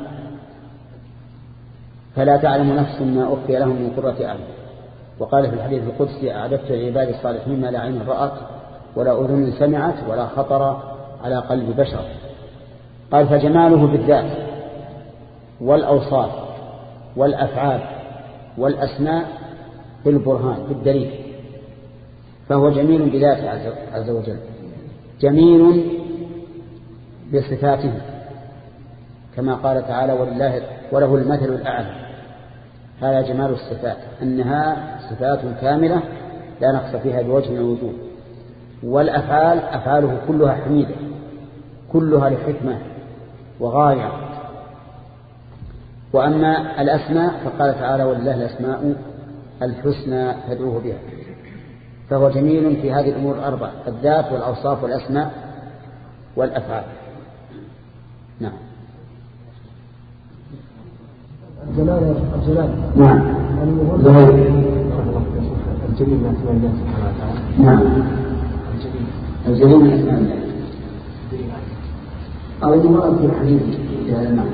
فلا تعلم نفس ما أخفي لهم من قرة أعين. وقال في الحديث القدسي أعددت لعباد الصالحين ما لا عين رأت ولا أذن سمعت ولا خطر على قلب بشر. قال فجماله بالذات والأوصاف والأفعال والأسماء بالبرهان بالدليل، فهو جميل بذاته عز وجل، جميل بصفاته كما قال تعالى ولله وله المثل الأعلى. هذا جمال الصفات، أنها صفات كاملة لا نقص فيها بوجه من الوجوه. والأفعال أفعاله كلها حميدة، كلها لحكمة وغاية. وأما الأسماء فقال تعالى ولله الأسماء الحسنى فادعوه بها، فهو جميل في هذه الأمور الأربعة: الذات والأوصاف والأسماء والأفعال. نعم. الجلال الجلال نعم. الجليل من أسماء الله سبحانه وتعالى. نعم. الجليل من أسماء الله أو المرأة في الحديث في هذا المعنى.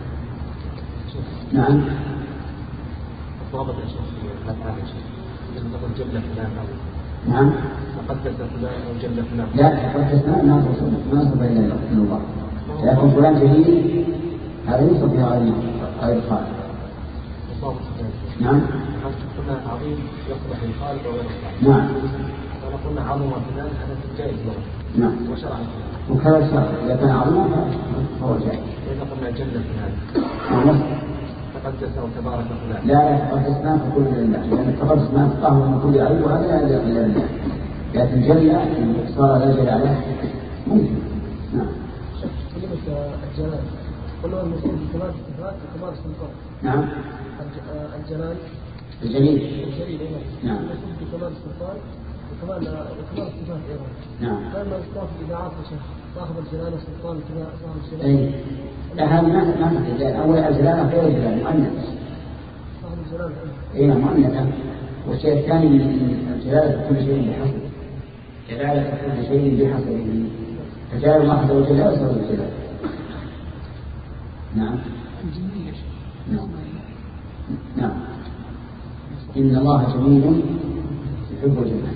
نعم. ضابط يا شيخ لا تعالى شيء لما تقول جل فلان أو نعم تقدس فلان أو جل فلان. لا تقدس ما ما صف إلا الله، لكن فلان جليل هذا يوصف بها غير الخالق. نعم. قلنا عظيم يصلح للخالق وغير الخالق. نعم. قلنا عظيم فلان هذا جائز له. نعم. وشرعا وكذا الشرع إذا كان عظيما فهو جائز. إذا قلنا جل فلان نعم. تقدس وتبارك فلان. لا لا تقدس ما فكل لله، لأن التقدس ما تقاه من كل عيب وهذا لا يليق إلا بالله، لكن جل صار لا جل عليه ممكن. نعم. كلمة الجلال قلنا المسلم بكمال الصفات وكمال السلطان. نعم. الجلال الجليل. الجليل نعم. المسلم بكمال السلطان وكمال وكمال الصفات أيضا. نعم. لما يصطاف الإذاعات يا شيخ صاحب الجلال والسلطان كما صاحب الجلال. أي. لا هذا ما ما في الجلال، أول الجلال غير الجلال مؤنث. صاحب الجلال. أي نعم مؤنث. والشيء الثاني من الجلالة كل شيء بحسب. جلالة كل شيء بحسبه. فجلال الله عز وجل لا يساوي الجلال. نعم. نعم. نعم. إن الله جميل يحب الجمال.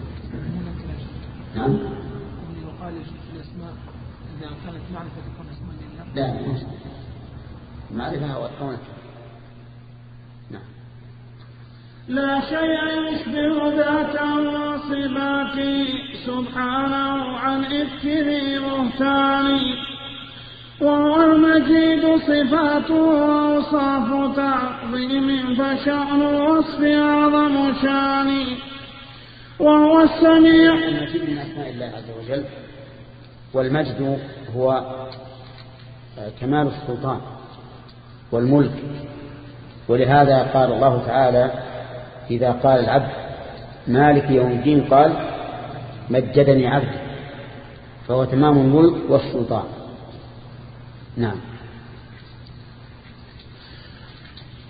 نعم. يقال في الأسماء إذا كانت معرفة تكون اسما لله. لا معرفة والكون. نعم. لا شيء يشبه ذاته وصفاته سبحانه عن إفكه بهتان، وهو المجيد صفاته وأوصاف تعظيم فشأن الوصف أعظم شان، وهو السميع. المجيد من أسماء الله عز وجل، والمجد هو كمال السلطان والملك. ولهذا قال الله تعالى إذا قال العبد مالك يوم الدين قال مجدني عبدي، فهو تمام الملك والسلطان. نعم.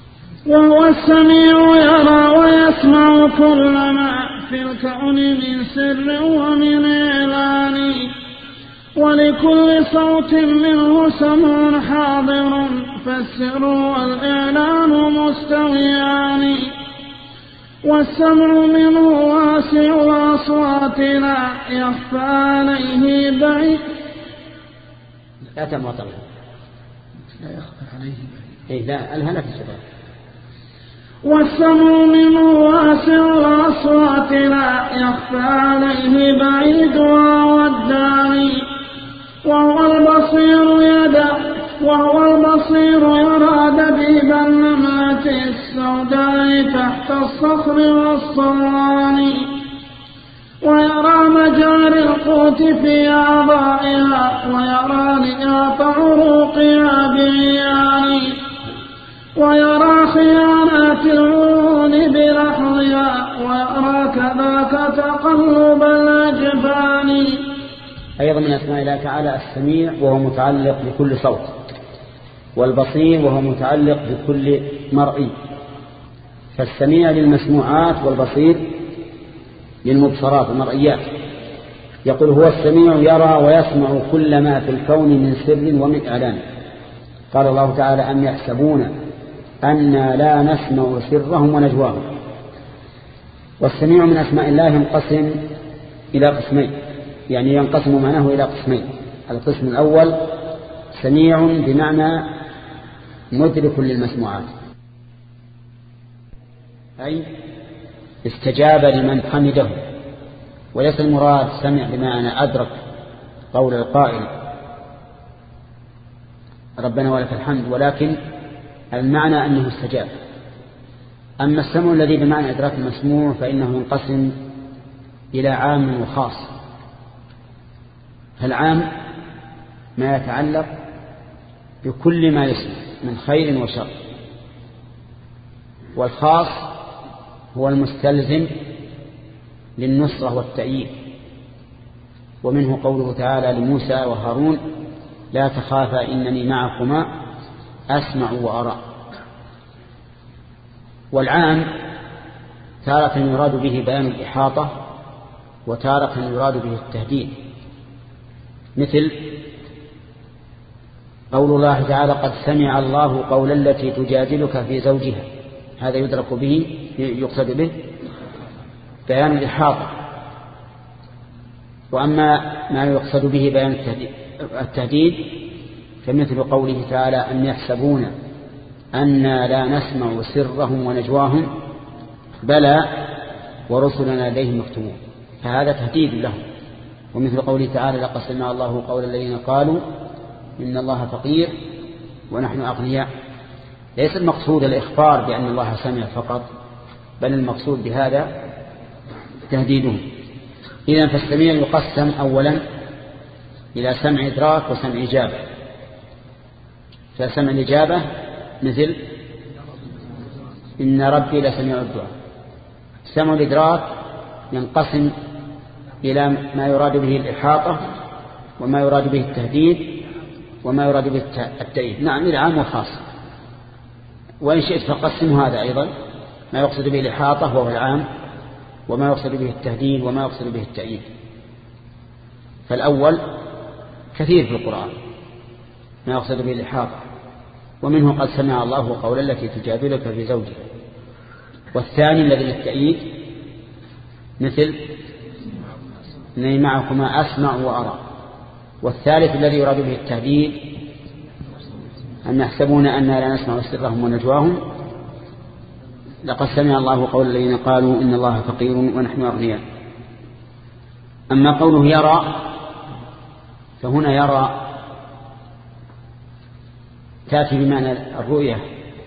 وهو السميع يرى ويسمع كل ما في الكون من سر ومن إعلان ولكل صوت منه سمع حاضر فالسر والإعلان مستويان والسمع منه واسع الأصوات لا يخفى عليه بعيد لا تموت لا يخفى عليه بعيد لا الهنا في الشباب والسمع منه واسع الأصوات لا يخفى عليه بعيد والداني وهو البصير يدع وهو البصير يرى دبيب النملة السوداء تحت الصخر والصوان ويرى مجاري القوت في أعضائها ويرى نياط عروقها بعيان ويرى خيانات العيون بلحظها ويرى كذاك تقلب الأجفان. أيضا من أسماء الله تعالى السميع وهو متعلق بكل صوت والبصير وهو متعلق بكل مرئي فالسميع للمسموعات والبصير للمبصرات والمرئيات. يقول هو السميع يرى ويسمع كل ما في الكون من سر ومن إعلان. قال الله تعالى أم يحسبون أنا لا نسمع سرهم ونجواهم. والسميع من أسماء الله ينقسم إلى قسمين يعني ينقسم معناه إلى قسمين. القسم الأول سميع بمعنى مدرك للمسموعات أي استجاب لمن حمده وليس المراد سمع بمعنى أدرك قول القائل ربنا ولك الحمد ولكن المعنى أنه استجاب. أما السمع الذي بمعنى إدراك المسموع فإنه ينقسم إلى عام وخاص. فالعام ما يتعلق بكل ما يسمع من خير وشر والخاص هو المستلزم للنصرة والتأييد ومنه قوله تعالى لموسى وهارون لا تخافا إنني معكما أسمع وأرى. والعام تارة يراد به بيان الإحاطة وتارة يراد به التهديد مثل قول الله تعالى قد سمع الله قول التي تجادلك في زوجها هذا يدرك به يقصد به بيان الإحاطة. وأما ما يقصد به بيان التهديد فمثل قوله تعالى أن يحسبون أنا لا نسمع سرهم ونجواهم بلى ورسلنا لديهم مكتوبون فهذا تهديد لهم. ومثل قوله تعالى لقد سمع الله قول الذين قالوا إن الله فقير ونحن أغنياء. ليس المقصود الإخبار بأن الله سمع فقط بل المقصود بهذا تهديدهم. إذن فالسميع يقسم أولا إلى سمع إدراك وسمع إجابة. فسمع الإجابة مثل إن ربي لسميع الدعاء. سمع الإدراك ينقسم إلى ما يراد به الإحاطة وما يراد به التهديد وما يراد به التأييد. نعم إلى عام وخاص. وإن شئت فقسم هذا أيضا ما يقصد به الإحاطة وهو العام وما يقصد به التهديد وما يقصد به التأييد. فالأول كثير في القرآن ما يقصد به الإحاطة ومنه قد سمع الله قول التي تجادلك في زوجها. والثاني الذي للتأييد مثل إنني معكما أسمع وأرى. والثالث الذي يراد به التهديد أن يحسبون أننا لا نسمع سرهم ونجواهم لقد سمع الله قول الذين قالوا إن الله فقير ونحن أغنياء. أما قوله يرى فهنا يرى تأتي بمعنى الرؤية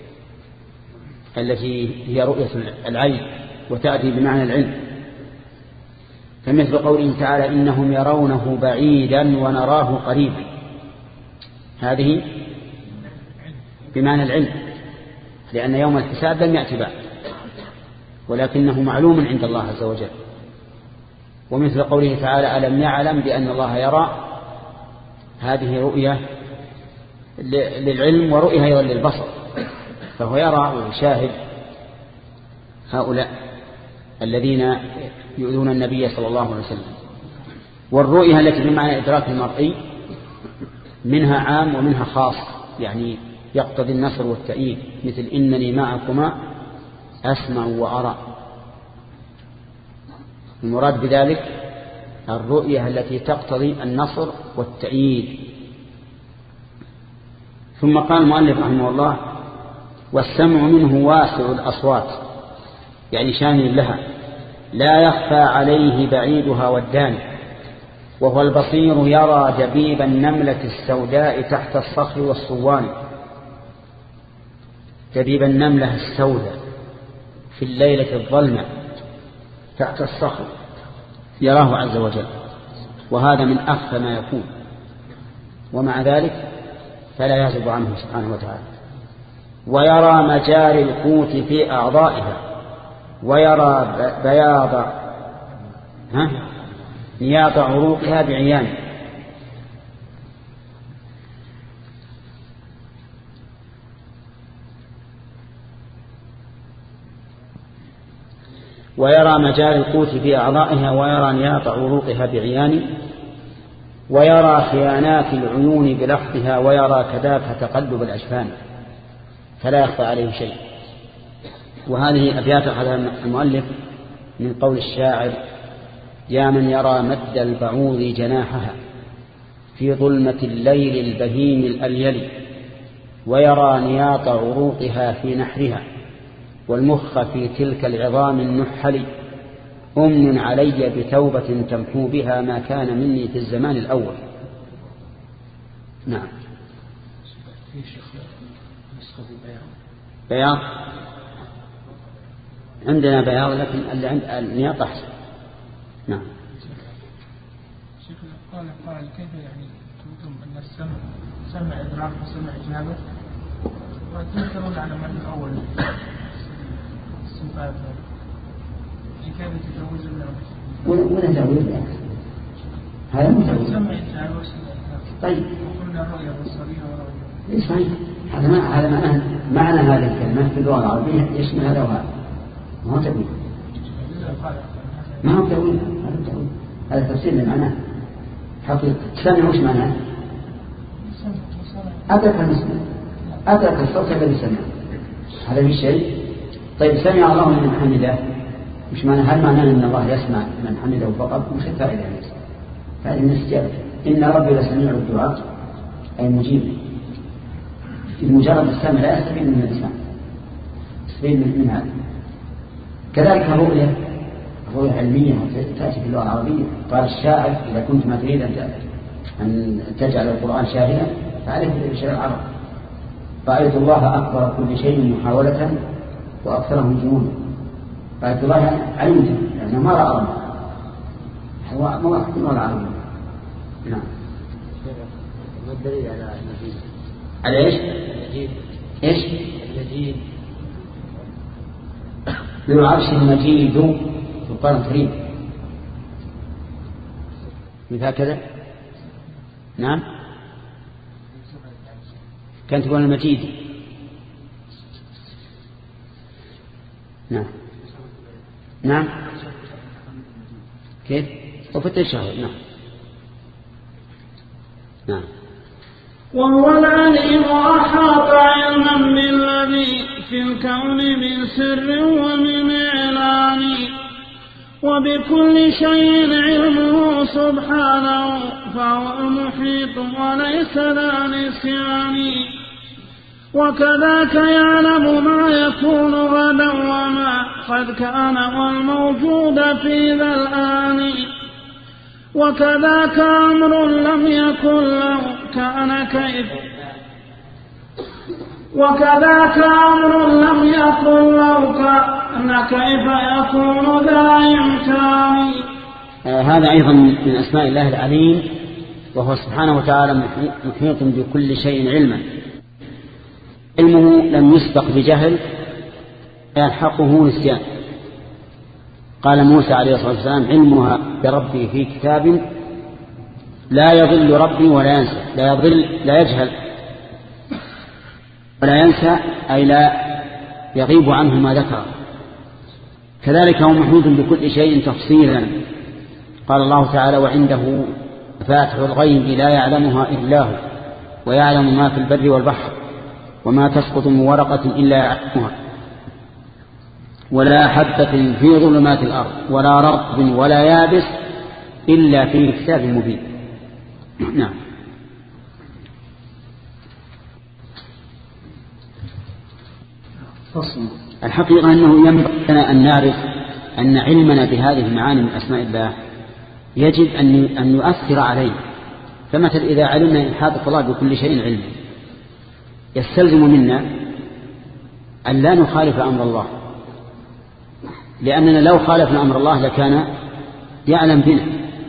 التي هي رؤية العين وتأتي بمعنى العلم. فمثل قوله تعالى إنهم يرونه بعيدا ونراه قريبا هذه بمعنى العلم لأن يوم الحساب لم يأتي بعد ولكنه معلوم عند الله عز وجل. ومثل قوله تعالى ألم يعلم بأن الله يرى هذه رؤية للعلم ورؤية أيضا للبصر فهو يرى ويشاهد هؤلاء الذين يؤذون النبي صلى الله عليه وسلم. والرؤية التي بمعنى إدراك المرئي منها عام ومنها خاص، يعني يقتضي النصر والتأييد، مثل إنني معكما أسمع وأرى. المراد بذلك الرؤية التي تقتضي النصر والتأييد. ثم قال المؤلف رحمه الله: والسمع منه واسع الأصوات، يعني شامل لها، لا يخفى عليه بعيدها والداني، وهو البصير يرى دبيب النملة السوداء تحت الصخر والصوان. دبيب النملة السوداء في الليلة الظلمة تحت الصخر يراه عز وجل، وهذا من أخفى ما يكون، ومع ذلك فلا يزب عنه سبحانه وتعالى. ويرى مجاري القوت في أعضائها، ويرى بياض ها نياط عروقها بعيان. ويرى مجاري القوت في أعضائها، ويرى نياط عروقها بعيان، ويرى خيانات العيون بلحظها، ويرى كذاك تقلب الأجفان، فلا يخفى عليه شيء. وهذه أبيات أخذها المؤلف من قول الشاعر: يا من يرى مد البعوض جناحها في ظلمة الليل البهيم الأليل، ويرى نياط عروقها في نحرها، والمخ في تلك العظام النحل، أمن علي بتوبة تمحو بها ما كان مني في الزمان الأول. نعم. بياض عندنا بياض، لكن اللي عند النياط أحسن. نعم. شيخ قال قال كيف يعني تقولون أن السمع سمع إدراك وسمع إجابة، وتذكرون على من الأول السمع كيف تجوز ولا ولا تأويل بالعكس، هذا مو تأويل. سمع إجابة وسمع إجابة. طيب. وقلنا الرؤية البصرية ورؤية. إيه صحيح. هذا ما هذا معنى معنى هذه الكلمات في اللغة العربية يشمل هذا وهذا، ما هو تأويل. ما هو تأويل، هذا تأويل، هذا تفسير لمعناه حقيقة. سمع وش معناه؟ أدرك المسمع، أدرك الصوت الذي سمع، هذا في شيء. طيب سمع الله من حمده، مش معنى هل معناه أن الله يسمع من حمده فقط؟ مش الفائدة يعني. فائدة من الاستجابة. إن ربي لسميع الدعاء أي مجيب. مجرد السمع لا يستفيد من الإنسان، يستفيد من هذا. كذلك الرؤية، الرؤية علمية تأتي في اللغة العربية. قال الشاعر: إذا كنت ما تريد أن تجعل القرآن شاهدا فعليك بشرع العرب. رأيت الله أكبر كل شيء محاولة وأكثرهم جنودا. رأيت الله علمته لأنه ما رأى الله، هو ما رأى اللغة العربية. نعم. ما الدليل على المجيد؟ على إيش؟ المجيد. إيش؟ المجيد. ذو العرش المجيد في القرآن الكريم مثل هكذا. نعم. كانت تقول المجيد. نعم. نعم. كيف؟ وفي التشهد. نعم. نعم. وهو العليم أحاط علما بالذي في الكون من سر ومن إعلان، وبكل شيء علمه سبحانه، فهو المحيط وليس ذا نسيان. وكذاك يعلم ما يكون غدا وما قد كان والموجود في ذا الآن. وكذاك أمر لم يكن له كان كيف وكذاك أمر لم يكن له كان كيف يكون ذا إمكان. آه هذا أيضا من أسماء الله العليم، وهو سبحانه وتعالى محيط بكل شيء علما. علمه لم يسبق بجهل يلحقه نسيان. قال موسى عليه الصلاة والسلام: علمها بربي في كتاب لا يضل ربي ولا ينسى. لا يضل لا يجهل ولا ينسى، أي لا يغيب عنه ما ذكر. كذلك هو محيط بكل شيء تفصيلا. قال الله تعالى وعنده مفاتح الغيب لا يعلمها إلا هو ويعلم ما في البر والبحر وما تسقط من ورقة إلا يعلمها ولا حبة في ظلمات الأرض ولا رطب ولا يابس إلا في كتاب مبين. نعم. الحقيقة أنه ينبغي لنا أن نعرف أن علمنا بهذه المعاني من أسماء الله يجب أن يؤثر عليه. فمثل إذا علمنا إن حاطط الله بكل شيء علم يستلزم منا أن لا نخالف أمر الله، لأننا لو خالفنا أمر الله لكان يعلم بنا،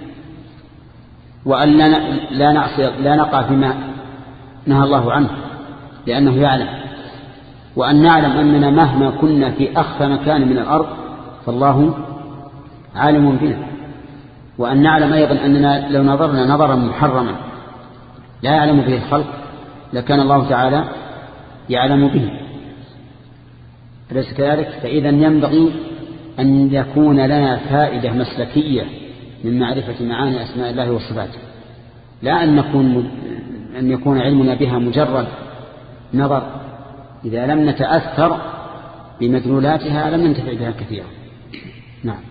وأن لا نعصي لا نقع فيما نهى الله عنه لأنه يعلم، وأن نعلم أننا مهما كنا في أخفى مكان من الأرض فالله عالم بنا، وأن نعلم أيضا أننا لو نظرنا نظرا محرما لا يعلم به الخلق لكان الله تعالى يعلم به. أليس كذلك؟ فإذا ينبغي أن يكون لنا فائدة مسلكية من معرفة معاني أسماء الله وصفاته، لا أن نكون أن يكون علمنا بها مجرد نظر. إذا لم نتأثر بمدلولاتها لم ننتفع بها كثيرا. نعم.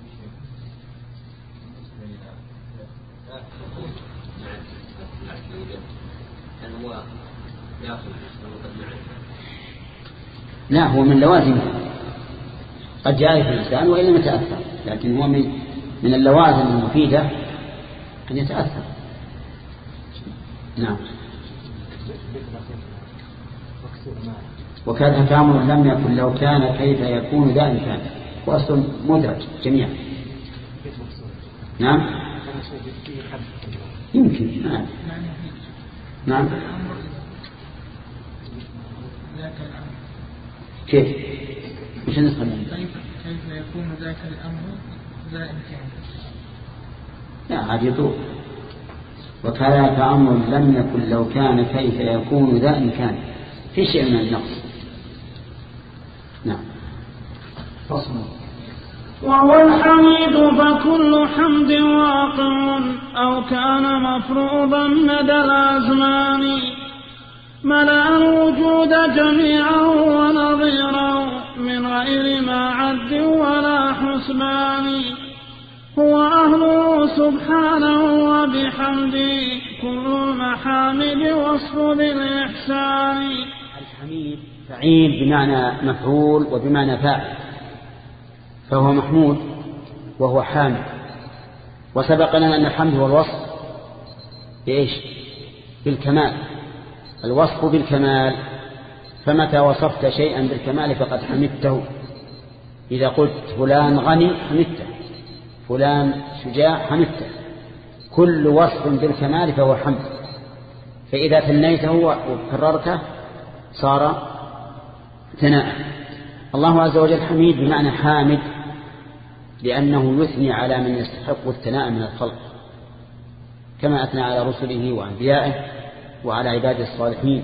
لا، هو من لوازم قد جاء في الإنسان وإن لم يتأثر، لكن هو من من اللوازم المفيدة أن يتأثر. نعم. وكان كامل لم يكن لو كان كيف يكون ذا إمكان، وأصل مدرج جميعا. نعم يمكن. نعم نعم. كيف مش نسخة كيف يكون ذاك الأمر ذا إمكان؟ لا، هذا يطول. وكذاك أمر لم يكن لو كان كيف يكون ذا إمكان، في شيء من النقص. نعم. فصل. وهو الحميد فكل حمد واقع أو كان مفروضا مدى الأزمان، ملأ الوجود جميعا ونظيرا من غير ما عد ولا حسبان، هو أهله سبحانه وبحمده كل المحامد وصف بالإحسان. الحميد فعيل بمعنى مفعول وبمعنى فاعل، فهو محمود وهو حامد. وسبق لنا أن الحمد هو الوصف بإيش؟ بالكمال، الوصف بالكمال. فمتى وصفت شيئا بالكمال فقد حمدته. إذا قلت فلان غني حمدته، فلان شجاع حمدته. كل وصف بالكمال فهو حمد. فإذا ثنيته وكررته صار ثناء. الله عز وجل حميد بمعنى حامد، لأنه يثني على من يستحق الثناء من الخلق، كما أثنى على رسله وأنبيائه وعلى عباده الصالحين.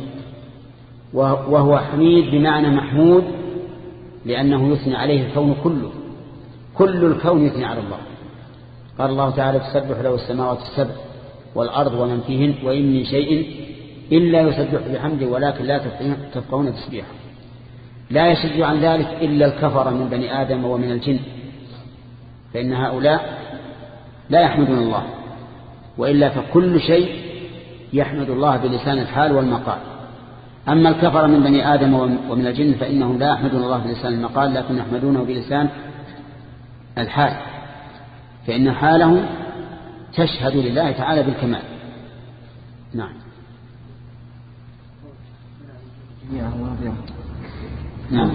وهو حميد بمعنى محمود، لأنه يثني عليه الكون كله، كل الكون يثني على الله. قال الله تعالى تسبح له السماوات السبع والأرض ومن فيهن وإن من شيء إلا يسبح بحمده ولكن لا تفقهون تسبيحه. لا يشد عن ذلك إلا الكفر من بني آدم ومن الجن، فإن هؤلاء لا يحمدون الله، وإلا فكل شيء يحمد الله بلسان الحال والمقال. أما الكفر من بني آدم ومن الجن فإنهم لا يحمدون الله بلسان المقال، لكن يحمدونه بلسان الحال، فإن حالهم تشهد لله تعالى بالكمال. نعم. نعم.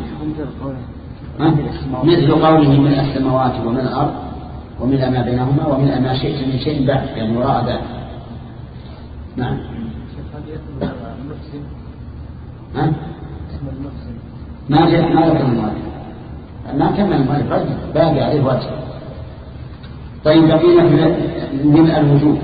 مثل قوله من السماوات ومن الأرض ومن ما بينهما ومن ما شئت من شيء بعد، يعني وراء ذلك. نعم. ها؟ ما جاء ما ذكر المؤلف، ما كمل المؤلف رجل باقي عليه واجب. طيب بقينا من الوجود،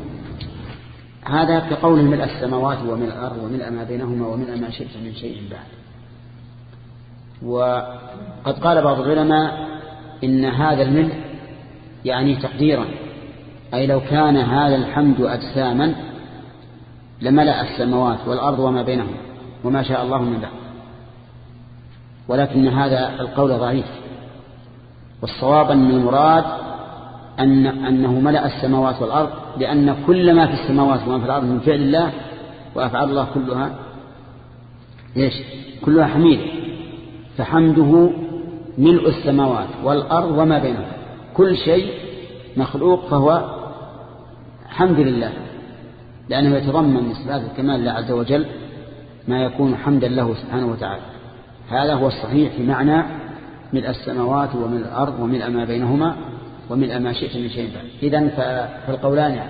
هذا كقول ملء السماوات ومن الأرض ومن ما بينهما ومن ما شئت من شيء بعد. وقد قال بعض العلماء إن هذا الملء يعني تقديرا، أي لو كان هذا الحمد أجساما لملأ السماوات والأرض وما بينهم وما شاء الله من ذلك، ولكن هذا القول ضعيف، والصواب أن المراد أن أنه ملأ السماوات والأرض، لأن كل ما في السماوات وما في الأرض من فعل الله وأفعال الله كلها إيش؟ كلها حميدة، فحمده ملء السماوات والأرض وما بينهم، كل شيء مخلوق فهو حمد لله، لأنه يتضمن من صفات الكمال الله عز وجل ما يكون حمدا له سبحانه وتعالى. هذا هو الصحيح في معنى ملء السماوات وملء الأرض وملء ما بينهما وملء ما شئت من شيء بعد. إذن فالقولان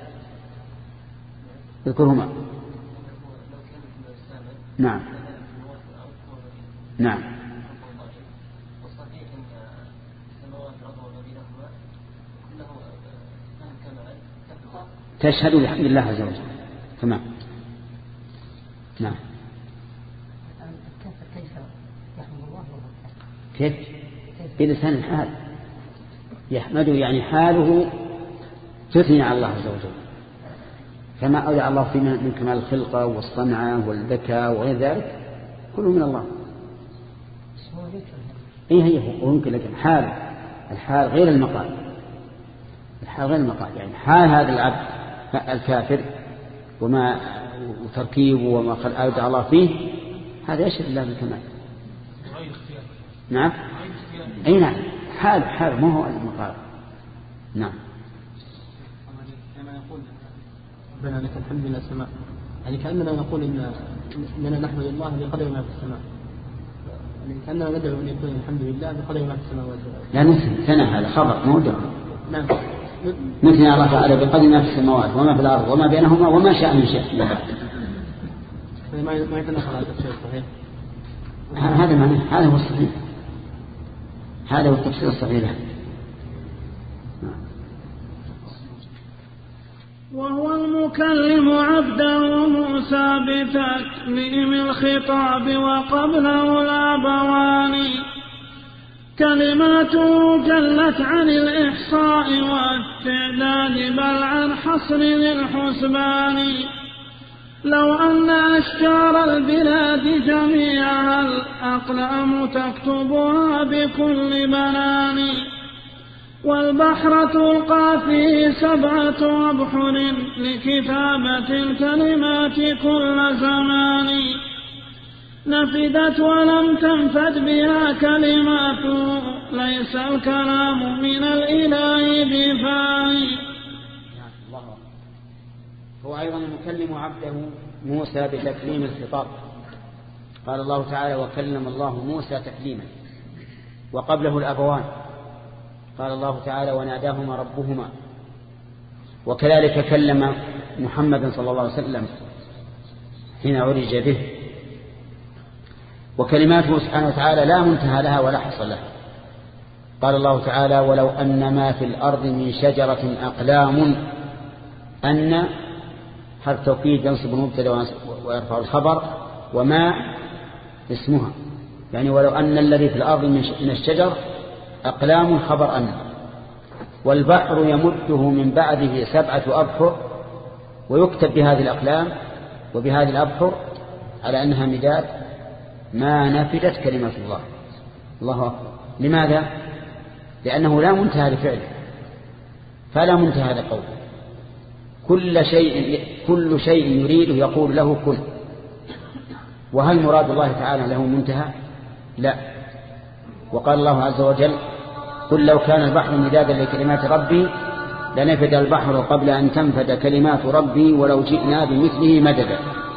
اذكرهما. نعم نعم تشهد بحمد الله عز وجل. تمام. نعم. كيف؟ بلسان الحال يحمده، يعني حاله تثني على الله عز وجل، كما أودع الله فيه من كمال الخلقة والصنعة والذكاء وغير ذلك كله من الله. إيه هي وممكن، لكن حال الحال غير المقال، الحال غير المقال، يعني حال هذا العبد الكافر وما وتركيبه وما أودع الله فيه هذا يشهد الله بالكمال. نعم. أي نعم، حال حال ما هو المقال. نعم. كما يقول ربنا لك الحمد لله السماء، يعني كأننا نقول إن إننا نحمد الله بقدر ما في السماء، يعني كأننا ندعو أن يكون الحمد لله بقدر ما في السماوات. لا نسي سنة، هذا خبر موضوع. نعم. مثل الله تعالى بقدر ما في السماوات وما في الأرض وما بينهما وما شاء من شيء. ما ما يتناقض هذا التفسير الصحيح. هذا معناه، هذا هو الصحيح، هذا هو التفسير الصحيح له. وهو المكلم عبده موسى بتكليم الخطاب وقبله الأبوان، كلماته جلت عن الإحصاء والتعداد بل عن حصر للحسبان. لو أن أشجار البلاد جميعها الأقلام تكتبها بكل بنان، والبحر تلقى فيه سبعة أبحر لكتابة الكلمات كل زمان، نفدت ولم تنفد بها كلماته، ليس الكلام من الإله بفاعل. هو أيضا المكلم عبده موسى بتكليم الخطاب. قال الله تعالى وكلم الله موسى تكليما، وقبله الأبوان قال الله تعالى وناداهما ربهما، وكذلك كلم محمد صلى الله عليه وسلم حين عرج به. وكلماته سبحانه وتعالى لا منتهى لها ولا حصر لها. قال الله تعالى ولو أن ما في الأرض من شجرة أقلام، أن حرف توكيد ينصب المبتدا ويرفع الخبر، وما اسمها، يعني ولو أن الذي في الأرض من الشجر أقلام خبر أن، والبحر يمده من بعده سبعة أبحر، ويكتب بهذه الأقلام وبهذه الأبحر على أنها مداد ما نفدت كلمة الله. الله أكبر. لماذا؟ لأنه لا منتهى لفعله، فلا منتهى لقوله. كل شيء كل شيء يريده يقول له كن. وهل مراد الله تعالى له منتهى؟ لا. وقال الله عز وجل قل لو كان البحر مدادا لكلمات ربي لنفد البحر قبل أن تنفد كلمات ربي ولو جئنا بمثله مددا.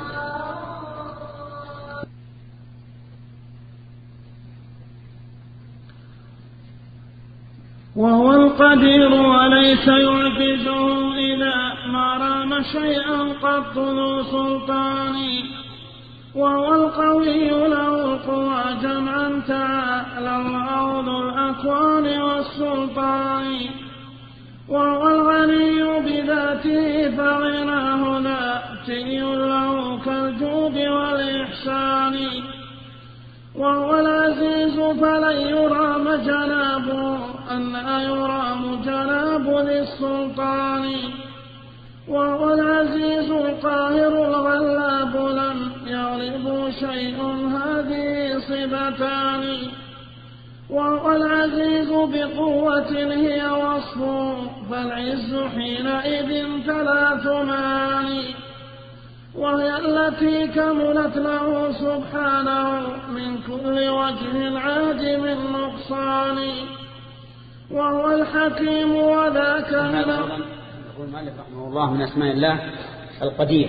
وهو القدير وليس يعجزه إذا ما رام شيئا قط ذو سلطان، وهو القوي له القوى جمعا تعالى وأوذو الأكوان والسلطان، وهو الغني بذاته فغناه ذاتي له كالجود والإحسان، وهو العزيز فلن يرام جنابه أن لا يرام جناب ذي السلطان. وهو العزيز القاهر الغلاب لم يغلب شيء هذه صفتان. وهو العزيز بقوة هي وصفه فالعز حينئذ ثلاث معاني. وهي التي كملت له سبحانه من كل وجه عادم النقصان. وهو الحكيم وذاك يقول المؤلف رحمه الله من أسماء الله القدير.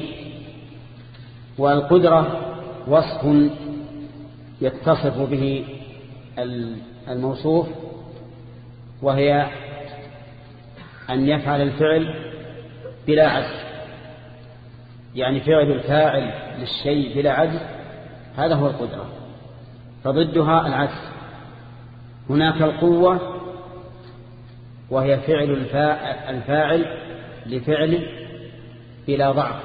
والقدرة وصف يتصف به الموصوف، وهي أن يفعل الفعل بلا عجز، يعني فعل الفاعل للشيء بلا عجز، هذا هو القدرة. فضدها العجز. هناك القوة وهي فعل الفاعل لفعل بلا ضعف،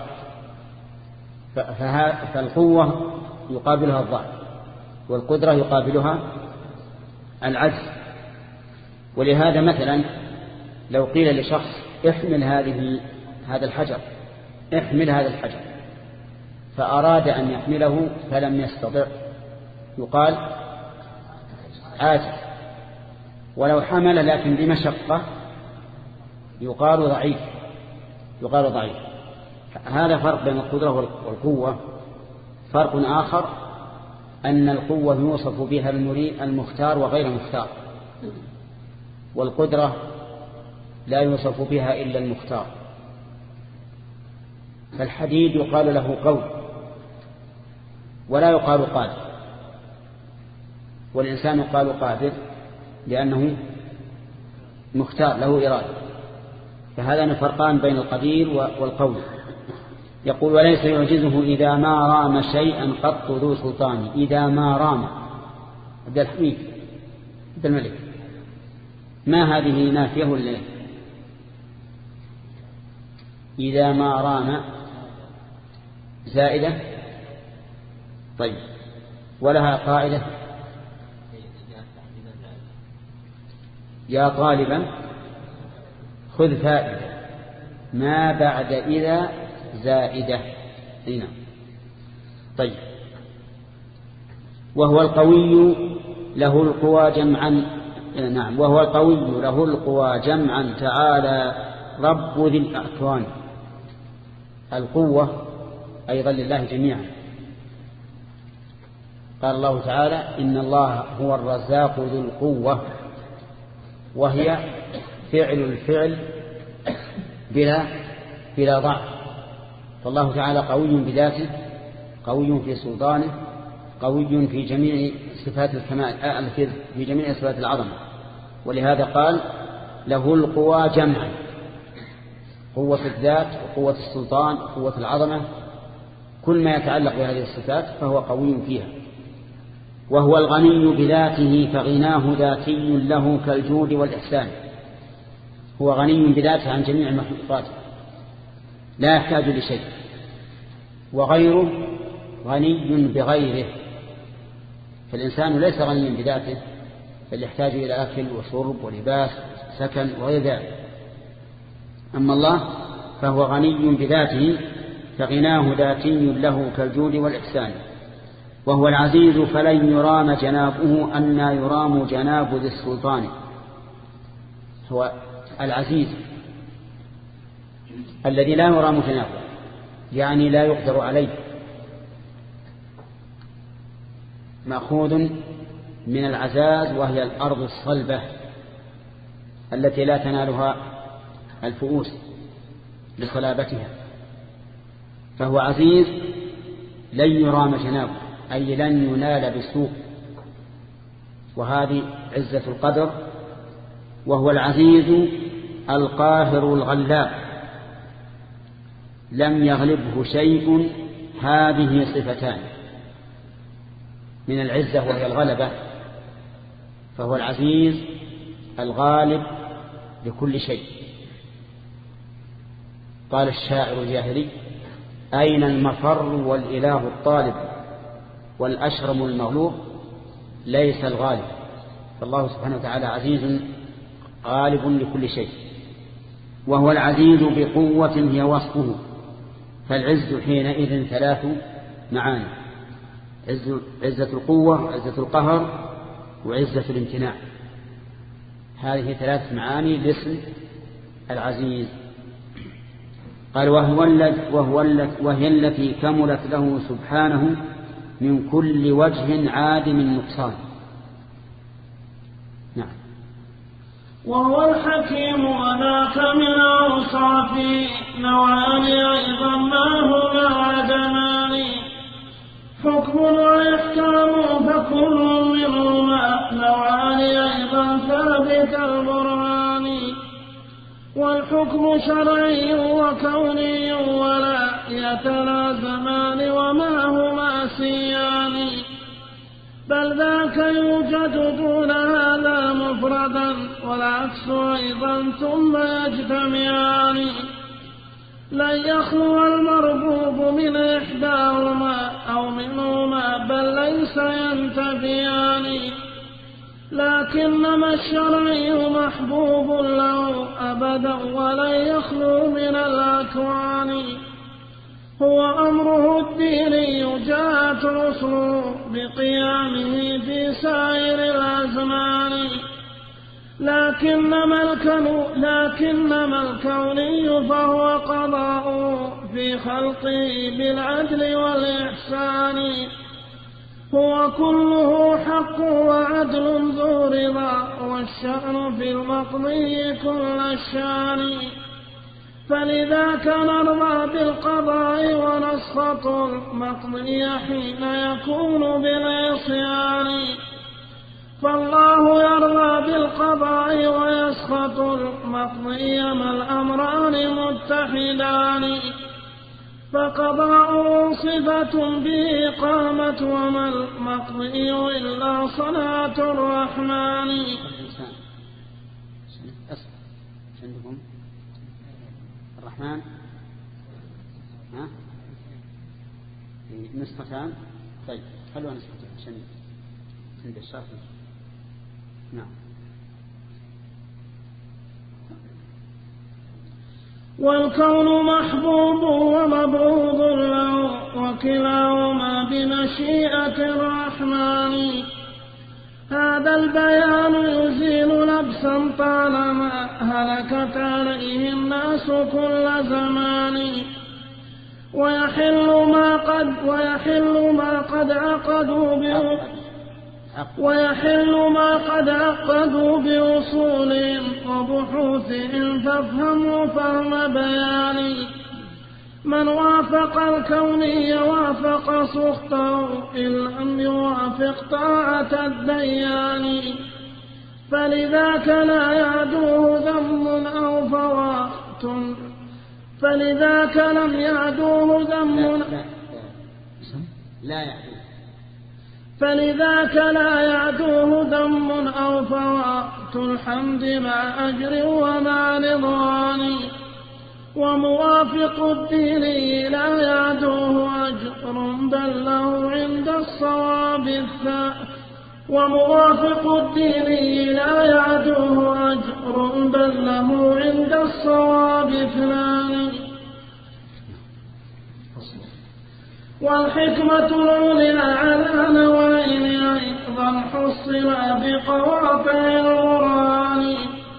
فالقوة يقابلها الضعف والقدرة يقابلها العجز. ولهذا مثلا لو قيل لشخص احمل هذه هذا الحجر احمل هذا الحجر فأراد أن يحمله فلم يستطع، يقال عاجز. ولو حمل لكن بمشقة يقال ضعيف يقال ضعيف. هذا فرق بين القدرة والقوة. فرق آخر أن القوة يوصف بها المختار وغير المختار، والقدرة لا يوصف بها إلا المختار. فالحديد يقال له قوي ولا يقال قادر، والإنسان يقال قادر لأنه مختار له إرادة. فهذا فرقان بين القدير والقوي. يقول وليس يعجزه إذا ما رام شيئا قط ذو سلطان. إذا ما رام عبد الحميد عبد الملك، ما هذه نافية ولا إذا ما رام زائدة؟ طيب، ولها قاعدة يا طالبا خذ فائدة ما بعد إذا زائدة. هنا طيب. وهو القوي له القوى جمعا. نعم، وهو القوي له القوى جمعا تعالى رب ذي الأكوان. القوة أيضا لله جميعا. قال الله تعالى إن الله هو الرزاق ذو القوة، وهي فعل الفعل بلا بلا ضعف. فالله تعالى قوي بذاته، قوي في سلطانه، قوي في جميع صفات الكمال، في جميع صفات العظمة. ولهذا قال له القوى جمعا، قوة الذات وقوة السلطان وقوة العظمة، كل ما يتعلق بهذه الصفات فهو قوي فيها. وهو الغني بذاته فغناه ذاتي له كالجود والإحسان. هو غني بذاته عن جميع المخلوقات لا يحتاج لشيء، وغيره غني بغيره. فالإنسان ليس غنيا بذاته، بل يحتاج إلى أكل وشرب ولباس سكن وغير ذلك. أما الله فهو غني بذاته فغناه ذاتي له كالجود والإحسان. وهو العزيز فلن يرام جنابه أن يرام جناب ذي السلطان. هو العزيز الذي لا يرام جنابه، يعني لا يقدر عليه، مأخوذ من العزاز وهي الأرض الصلبة التي لا تنالها الفؤوس لصلابتها. فهو عزيز لن يرام جنابه، أي لن ينال بسوء، وهذه عزة القدر. وهو العزيز القاهر الغلاب لم يغلبه شيء. هذه صفتان من العزة وهي الغلبة. فهو العزيز الغالب لكل شيء. قال الشاعر الجاهلي أين المفر والإله الطالب والأشرم المغلوب ليس الغالب، فالله سبحانه وتعالى عزيز غالب لكل شيء، وهو العزيز بقوة هي وصفه. فالعز حينئذ ثلاث معاني: عزة القوة، وعزة القهر، وعزة الامتناع. هذه ثلاث معاني لاسم العزيز. قال وهو وهو وهي التي كملت له سبحانه من كل وجه عادم النقصان. نعم. وهو الحكيم وذاك من أوصافه نوعان أيضا ما هما عدمان، حكم وإحكام فكل منهما نوعان أيضا ثابت البرهان. والحكم شرعي وكوني ولا يتلازمان وما هما سيان، بل ذاك يوجد دون هذا مفردا والعكس أيضا ثم يجتمعان. لن يخلو المربوب من إحداهما أو منهما بل ليس ينتفيان، لكنما الشرعي محبوب له أبدا ولن يخلو من الأكوان. هو أمره الديني جاءت رسله بقيامه في سائر الأزمان، لكنما الكون لكنما الكوني فهو قضاء في خلقه بالعدل والإحسان. هو كله حق وعدل ذو رضا والشأن في المقضي كل الشان. فلذاك نرضى بالقضاء ونسخط المقضي حين يكون بالعصيان. فالله يرضى بالقضاء ويسخط المقضي ما الأمران متحدان. فقضاء صفة به قامت وما المقضي إلا صلاة الرحمن. عندكم الرحمن ها نسختان. طيب خلوها نسختان عشان عند الشافعي. نعم. والكون محبوب ومبعوض له وكلاهما بمشيئة الرحمن. هذا البيان يزيل لبسا طالما هلكت عليه الناس كل زمان. ويحل ما قد ويحل ما قد عقدوا به ويحل ما قد عقدوا بأصولهم وبحوثهم فافهموا فهم بياني. من وافق الكوني وافق سخطه إن لم يوافق طاعة الديان. فلذاك لا يعدوه ذم أو فوات فلذاك لم يعدوه ذم لا يعدوه فلذاك لا يعدوه ذم أو فوات الحمد مع أجر ومع رضوان. وموافق الدين لا يعدوه أجر بل له عند الصواب الثاني وموافق الدين لا يعدوه أجر بل له عند الصواب اثنان. والحكمة العليا على نوعين أيضا حصلا بقواطع القرآن.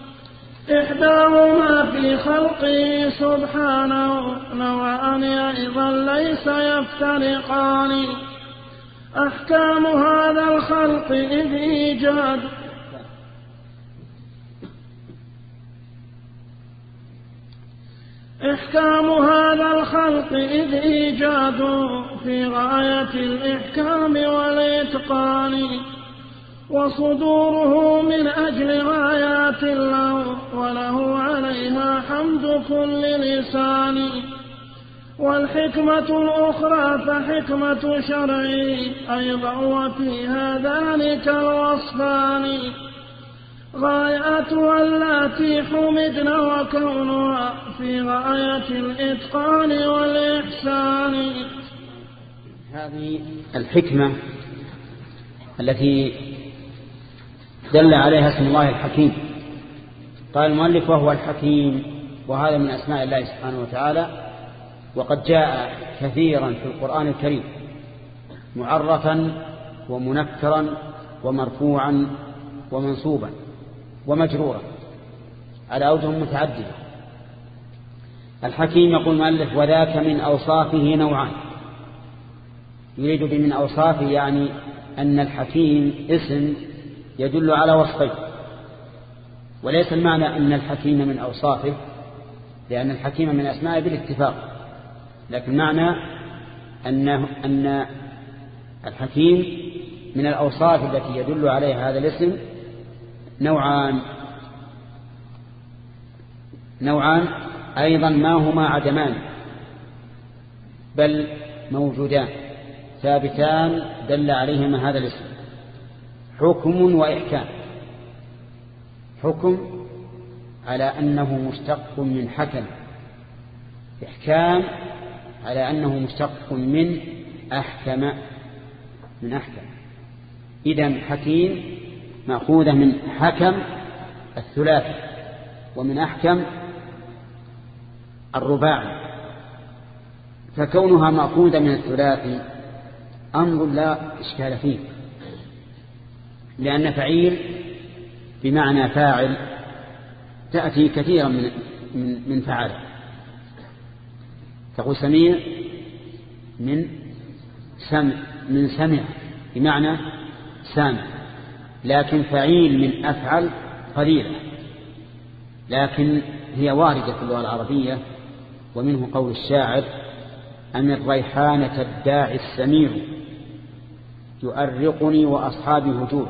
إحداهما في خلقه سبحانه نوعان أيضا ليس يفترقان. أحكام هذا الخلق إذ إيجاد إحكام هذا الخلق إذ إيجاده في غاية الإحكام والإتقان. وصدوره من أجل غايات له وله عليها حمد كل لسان. والحكمة الأخرى فحكمة شرعي أيضا وفي هذان كالوصفان. غاياتها التي حمدنا وكونها في غاية الإتقان والإحسان. هذه الحكمة التي دل عليها اسم الله الحكيم. قال المؤلف وهو الحكيم، وهذا من أسماء الله سبحانه وتعالى، وقد جاء كثيرا في القرآن الكريم معرفا ومنكرا ومرفوعا ومنصوبا ومجرورا على أوجه متعددة. الحكيم يقول المؤلف وذاك من أوصافه نوعان. يريد بمن أوصافه يعني أن الحكيم اسم يدل على وصفين، وليس المعنى أن الحكيم من أوصافه، لأن الحكيم من أسمائه بالاتفاق، لكن معنى أنه أن الحكيم من الأوصاف التي يدل عليها هذا الاسم نوعان نوعان أيضا ما هما عدمان بل موجودان ثابتان دل عليهما هذا الاسم: حكم وإحكام. حكم على أنه مشتق من حكم، إحكام على أنه مشتق من أحكم من أحكم. إذن حكيم مأخوذة من حكم الثلاثي، ومن أحكم الرباعي، فكونها مأخوذة من الثلاثي أمر لا إشكال فيه، لأن فعيل بمعنى فاعل تأتي كثيرا من من, من فعل. تقول سميع من سمع من سمع بمعنى سامع، لكن فعيل من أفعل قليلة، لكن هي واردة في اللغة العربية. ومنه قول الشاعر: أم الريحانة الداعي السميع يؤرقني وأصحابي هجور.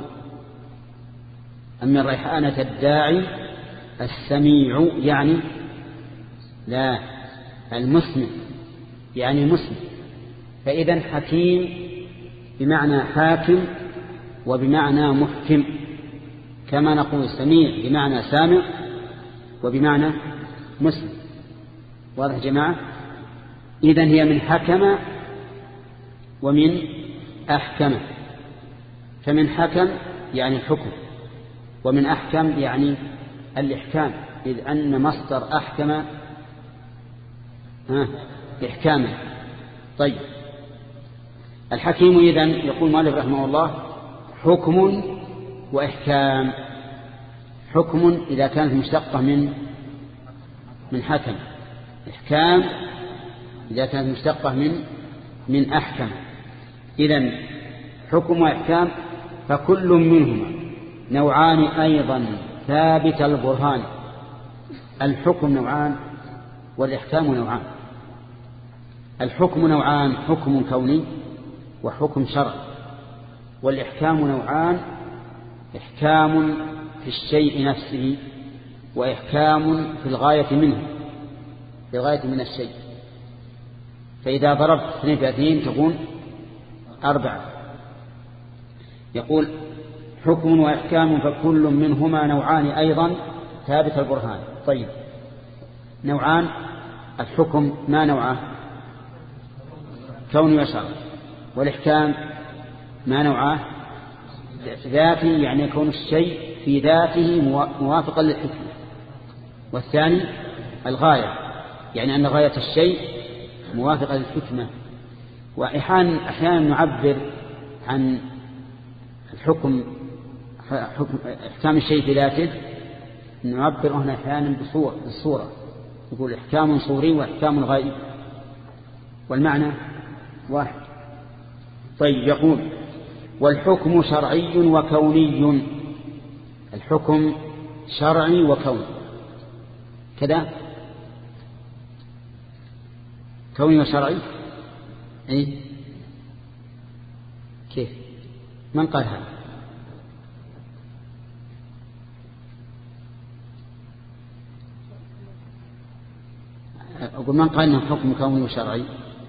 أم الريحانة الداعي السميع يعني لا المسمع، يعني مسمع. فإذا حكيم بمعنى حاكم وبمعنى محكم، كما نقول سميع بمعنى سامع وبمعنى مسمع. واضح جماعة؟ إذن هي من حكم ومن أحكم. فمن حكم يعني حكم، ومن أحكم يعني الإحكام، إذ أن مصدر أحكم إحكاما. طيب، الحكيم إذن يقول المؤلف رحمه الله حكم وإحكام. حكم إذا كانت مشتقة من من حكم، إحكام إذا كانت مشتقة من من أحكم. إذن حكم وإحكام فكل منهما نوعان أيضا ثابت البرهان. الحكم نوعان والإحكام نوعان. الحكم نوعان: حكم كوني وحكم شرعي. والإحكام نوعان: إحكام في الشيء نفسه وإحكام في الغاية منه، في الغاية من الشيء. فإذا ضربت اثنين في اثنين تكون أربعة. يقول حكم وإحكام فكل منهما نوعان أيضا ثابت البرهان. طيب، نوعان. الحكم ما نوعه؟ كوني وشرعي. والإحكام ما نوعه؟ ذاتي، يعني يكون الشيء في ذاته موافقا للحكمة. والثاني الغاية، يعني أن غاية الشيء موافقة للحكمة. وأحيانا أحيانا نعبر عن الحكم حكم إحكام الشيء في ذاته، نعبر هنا أحيانا بصورة بالصورة، يقول إحكام صوري وإحكام غائب، والمعنى واحد. طيب، يقول والحكم شرعي وكوني. الحكم شرعي وكوني كذا، كوني وشرعي. إيه؟ كيف؟ من قال هذا؟ أقول من قال إنه حكم كوني وشرعي؟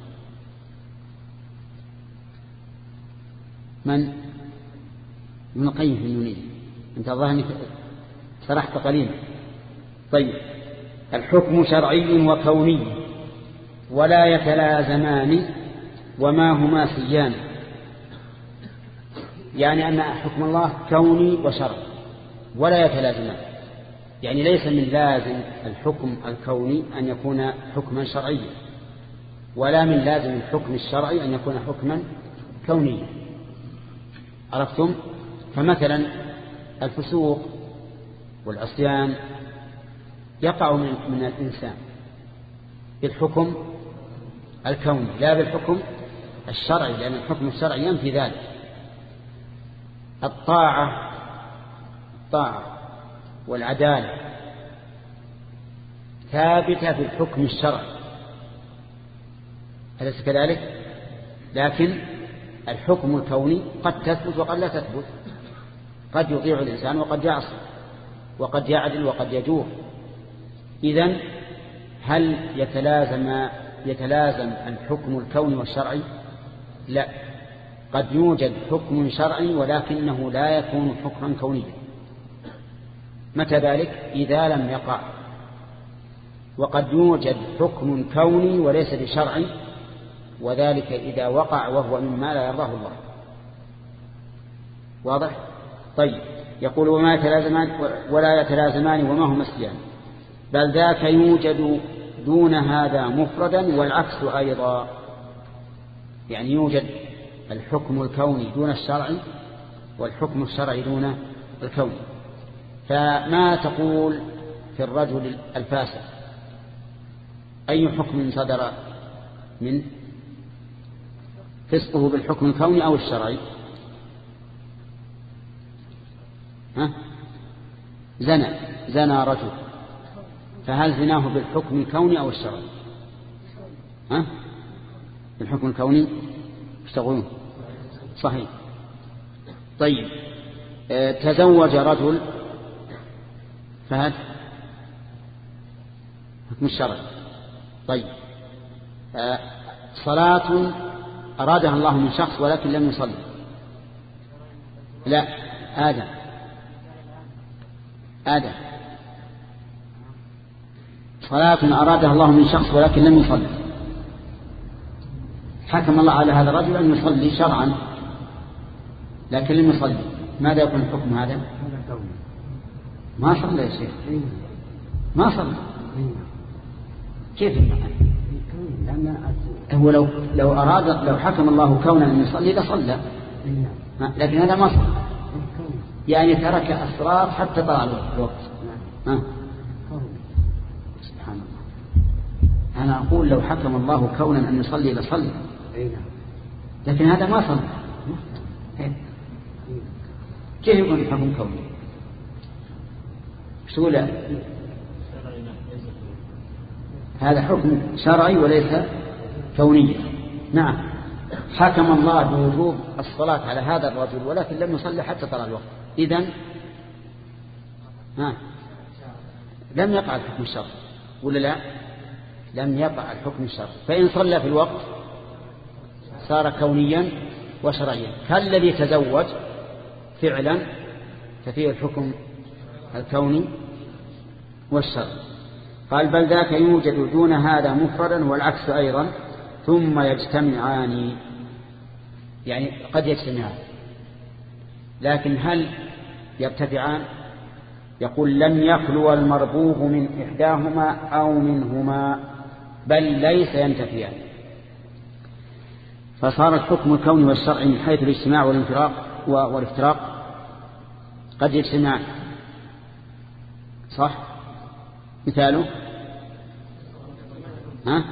من؟ ابن القيم في النونية. أنت ظاهر شرحت قليلا. طيب، الحكم شرعي وكوني ولا يتلازمان وما هما سيان، يعني أن حكم الله كوني وشرعي، ولا يتلازمان. يعني ليس من لازم الحكم الكوني أن يكون حكما شرعيا، ولا من لازم الحكم الشرعي أن يكون حكما كونيا. عرفتم؟ فمثلا الفسوق والعصيان يقع من, من الإنسان بالحكم الكوني لا بالحكم الشرعي، لأن الحكم الشرعي ينفي ذلك. الطاعة الطاعة والعدالة ثابتة في الحكم الشرعي، أليس كذلك؟ لكن الحكم الكوني قد تثبت وقد لا تثبت، قد يطيع الإنسان وقد يعصي، وقد يعدل وقد يجور. إذن هل يتلازم يتلازم الحكم الكوني والشرعي؟ لا، قد يوجد حكم شرعي ولكنه لا يكون حكما كونيا. متى ذلك؟ إذا لم يقع. وقد يوجد حكم كوني وليس بشرعي، وذلك إذا وقع وهو مما لا يرضاه الله. واضح؟ طيب، يقول وما يتلازمان ولا يتلازمان وما هما السيان، بل ذاك يوجد دون هذا مفردا والعكس أيضا. يعني يوجد الحكم الكوني دون الشرعي والحكم الشرعي دون الكوني. فما تقول في الرجل الفاسق؟ أي حكم صدر من فسقه بالحكم الكوني أو الشرعي؟ ها؟ زنى زنى رجل، فهل زناه بالحكم الكوني أو الشرعي؟ ها؟ بالحكم الكوني. اشتغلون صحيح. طيب، اه تزوج رجل، فهل حكم الشرعي. طيب، اه صلاة أرادها الله من شخص ولكن لم يصلي، لا آدم آدم صلاة أرادها الله من شخص ولكن لم يصلي، حكم الله على هذا الرجل أن يصلي شرعا لكن لم يصلي، ماذا يكون الحكم هذا؟ ما صلى يا شيخ، ما صلى. كيف؟ هو لو لو أراد لو حكم الله كونا أن يصلي لصلى، لكن هذا ما صلى، يعني ترك الصلاة حتى طلع الوقت. ها؟ سبحان الله. أنا أقول لو حكم الله كونا أن يصلي لصلى، لكن هذا ما صلى. كيف يكون الحكم كوني؟ سؤال هذا حكم شرعي وليس كوني. نعم، حكم الله بوجوب الصلاة على هذا الرجل ولكن لم يصلي حتى طلع الوقت، إذن ها لم يقع الحكم الشرعي ولا لا؟ لم يقع الحكم الشرعي. فإن صلى في الوقت صار كونيا وشرعيا، كالذي تزوج فعلا ففيه الحكم الكوني والشرعي. قال بل ذاك يوجد دون هذا مفردا والعكس أيضا ثم يجتمعان، يعني قد يجتمعان لكن هل يرتفعان؟ يقول لم يخلو المربوب من إحداهما أو منهما، بل ليس ينتفيان. فصار الحكم الكوني والشرعي من حيث الاجتماع والانفراق والافتراق قد يجتمعان، صح؟ مثاله ها؟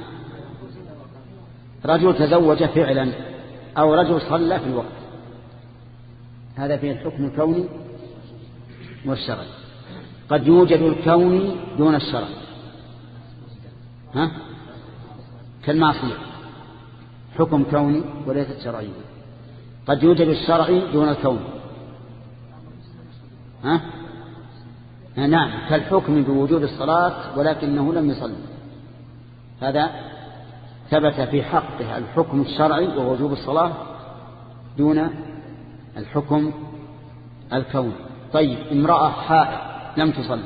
رجل تزوج فعلا أو رجل صلى في الوقت، هذا فيه الحكم الكوني والشرعي. قد يوجد الكوني دون الشرع، ها؟ كالمعصية حكم كوني وليست شرعي. قد يوجد الشرعي دون الكون، ها؟ نعم، كالحكم بوجود الصلاة ولكنه لم يصلي، هذا ثبت في حقه الحكم الشرعي ووجوب الصلاة دون الحكم الكوني. طيب، امرأة حائض لم تصلي،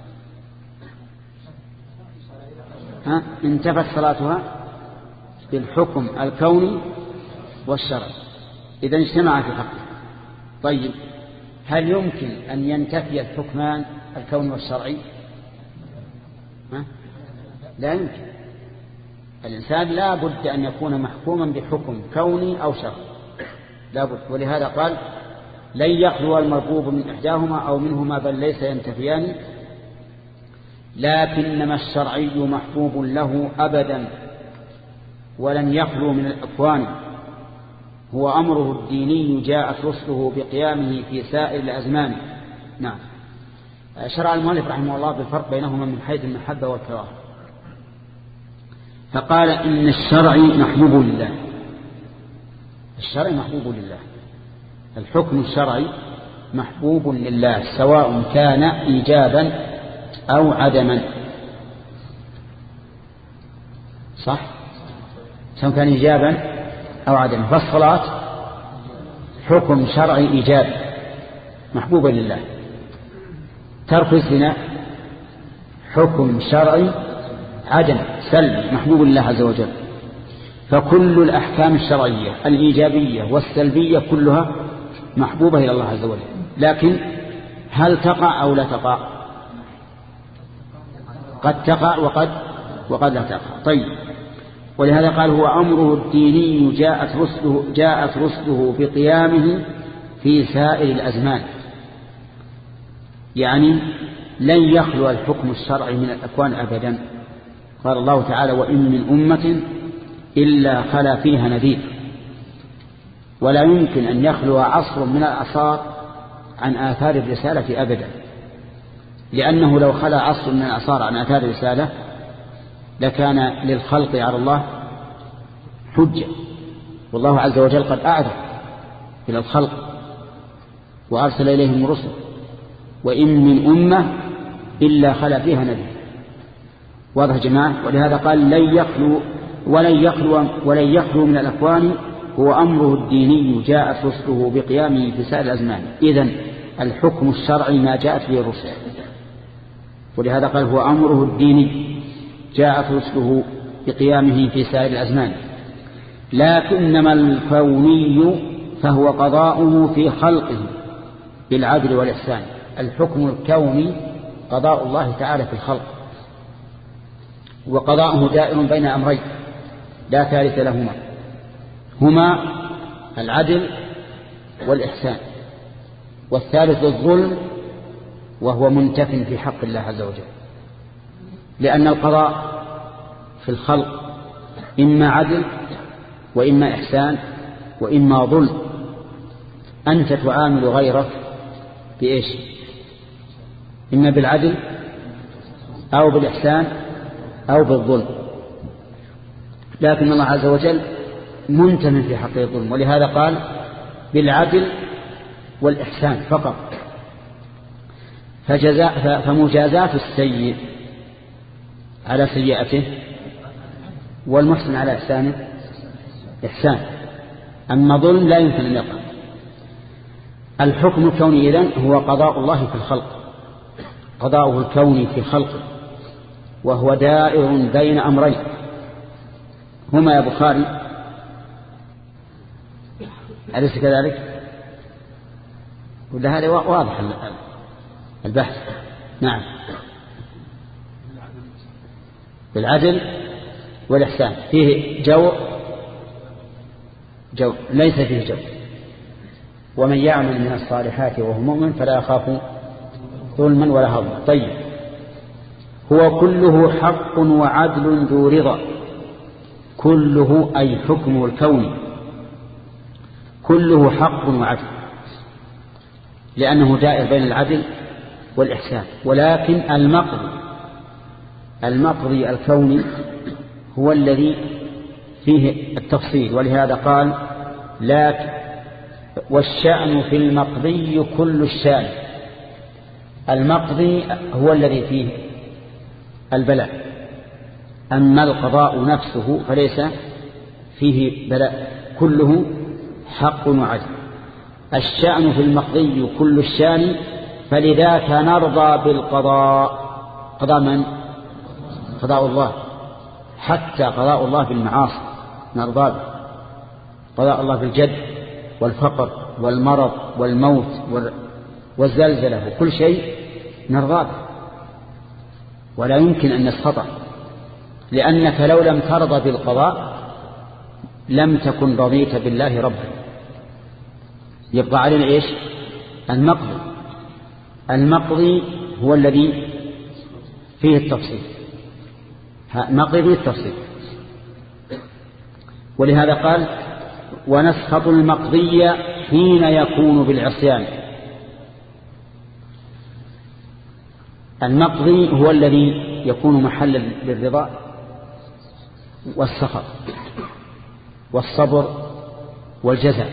ها؟ انتفت صلاتها بالحكم الكوني والشرعي، إذا اجتمع في حقه. طيب، هل يمكن أن ينتفي الحكمان الكوني والشرعي؟ ها؟ لا يمكن. الإنسان لا بد أن يكون محكوما بحكم كوني أو شرعي لا بد. ولهذا قال لن يخلو المربوب من إحداهما أو منهما بل ليس ينتفيان، لكنما الشرعي محبوب له أبدا ولن يخلو من الأكوان، هو أمره الديني جاءت رسله بقيامه في سائر الأزمان. نعم. شرع المؤلف رحمه الله بالفرق بينهما من حيث المحبة والكراهة، فقال إن الشرع محبوب لله. الشرع محبوب لله، الحكم الشرعي محبوب لله سواء كان إيجابا أو عدما. صح؟ سواء كان إيجابا أو عدما. فالصلاة حكم شرعي إيجاب محبوب لله، ترك الزنا حكم شرعي عدم سلب محبوب لله عز وجل. فكل الأحكام الشرعية الإيجابية والسلبية كلها محبوبة إلى الله عز وجل، لكن هل تقع أو لا تقع؟ قد تقع وقد وقد لا تقع. طيب، ولهذا قال هو أمره الديني جاءت رسله, جاءت رسله بقيامه في سائر الأزمان، يعني لن يخلو الحكم الشرعي من الأكوان أبدا. قال الله تعالى وإن من أمة إلا خلا فيها نذير، ولا يمكن أن يخلو عصر من الأعصار عن آثار الرسالة أبدا، لأنه لو خلا عصر من الأعصار عن آثار الرسالة لكان للخلق على الله حجة، والله عز وجل قد أعذر إلى الخلق وأرسل إليهم رسل، وإن من أمة إلا خلا فيها نذير. واضح جماعة؟ ولهذا قال لن يخلو ولن يخلو ولن يخلو من الأكوان، هو أمره الديني جاءت رسله بقيامه في سائر الأزمان. إذن الحكم الشرعي ما جاءت به الرسل، ولهذا قال هو أمره الديني جاءت رسله بقيامه في سائر الأزمان. لكنما الكوني فهو قضاؤه في خلقه بالعدل والإحسان. الحكم الكوني قضاء الله تعالى في الخلق، وقضاؤه دائر بين أمرين لا ثالث لهما، هما العدل والإحسان، والثالث الظلم وهو منتف في حق الله عز وجل. لأن القضاء في الخلق إما عدل وإما إحسان وإما ظلم. أنت تعامل غيرك بإيش؟ إما بالعدل أو بالإحسان أو بالظلم، لكن الله عز وجل منتف في حق الظلم، ولهذا قال بالعدل والإحسان فقط. فجزاء فمجازات السيء على سيئته والمحسن على إحسانه إحسان، أما ظلم لا يمكن أن يقع. الحكم الكوني إذن هو قضاء الله في الخلق، قضاؤه الكوني في خلقه، وهو دائر بين أمرين هما يا بخاري أليس كذلك؟ ولا هذا واضح البحث؟ نعم، بالعدل والإحسان. فيه جو جو ليس فيه جو. ومن يعمل من الصالحات وهو مؤمن فلا يخاف ظلما ولا هضما. طيب، هو كله حق وعدل ذو رضا. كله أي حكمه الكوني كله حق وعدل، لأنه دائر بين العدل والإحسان. ولكن المقضي المقضي الكوني هو الذي فيه التفصيل، ولهذا قال لا والشأن في المقضي كل الشأن. المقضي هو الذي فيه البلاء، أما القضاء نفسه فليس فيه بلاء، كله حق وعدل. الشأن في المقضي كل الشأن، فلذاك نرضى بالقضاء. قضاء من؟ قضاء الله، حتى قضاء الله في المعاصي نرضى به. قضاء الله في الجد والفقر والمرض والموت والزلزلة وكل شيء نرضى، ولا يمكن أن نسخطه، لأنك لو لم ترضى بالقضاء لم تكن رضيت بالله ربا. يبقى علينا إيش؟ المقضي. المقضي هو الذي فيه التفصيل، مقضي فيه التفصيل. ولهذا قال ونسخط المقضي حين يكون بالعصيان. المقضي هو الذي يكون محلا للرضا والسخط والصبر والجزاء.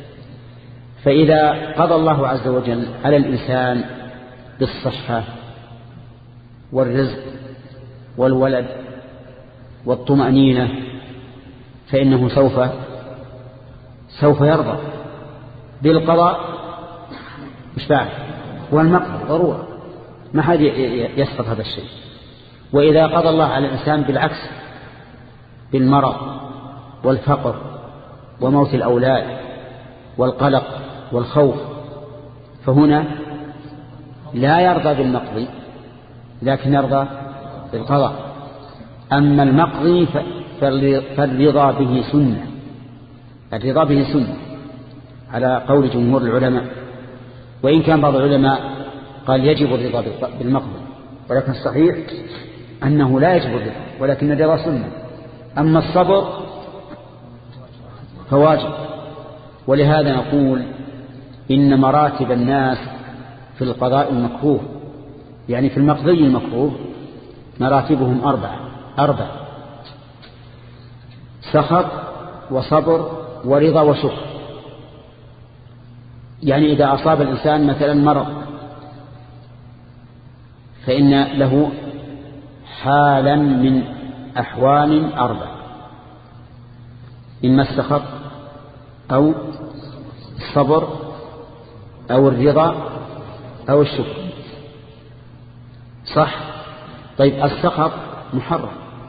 فإذا قضى الله عز وجل على الإنسان بالصحة والرزق والولد والطمأنينة فإنه سوف سوف يرضى بالقضاء. مش بعد والمقضي ضرورة، ما حد يسقط هذا الشيء. وإذا قضى الله على الإنسان بالعكس بالمرض والفقر وموت الأولاد والقلق والخوف فهنا لا يرضى بالمقضي لكن يرضى بالقضاء. أما المقضي فالرضا به سنة، الرضا به سنة على قول جمهور العلماء، وإن كان بعض العلماء قال يجب الرضا بالمقضي، ولكن الصحيح أنه لا يجب الرضا ولكن الرضا سنة. أما الصبر فواجب. ولهذا نقول إن مراتب الناس في القضاء المكروه، يعني في المقضي المكروه، مراتبهم أربعة أربع: سخط وصبر ورضا وشكر. يعني إذا أصاب الإنسان مثلا مرض فإن له حالا من أحوال أربع: إما السخط أو الصبر أو الرضا أو الشكر. صح؟ طيب السخط محرم،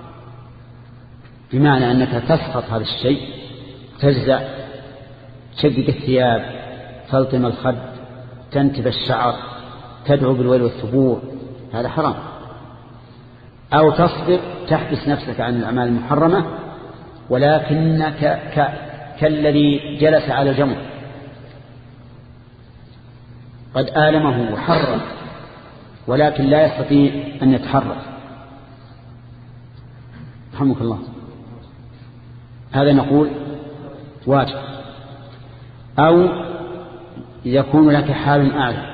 بمعنى أنك تسخط هذا الشيء، تجزع، تشقق الثياب، تلطم الخد، تنتف الشعر، تدعو بالويل والثبور، هذا حرام. أو تصبر، تحبس نفسك عن الأعمال المحرمة، ولكنك كالذي جلس على الجمر قد آلمه وحرم ولكن لا يستطيع أن يتحرك. رحمك الله. هذا نقول واجب. أو يكون لك حال أعلى،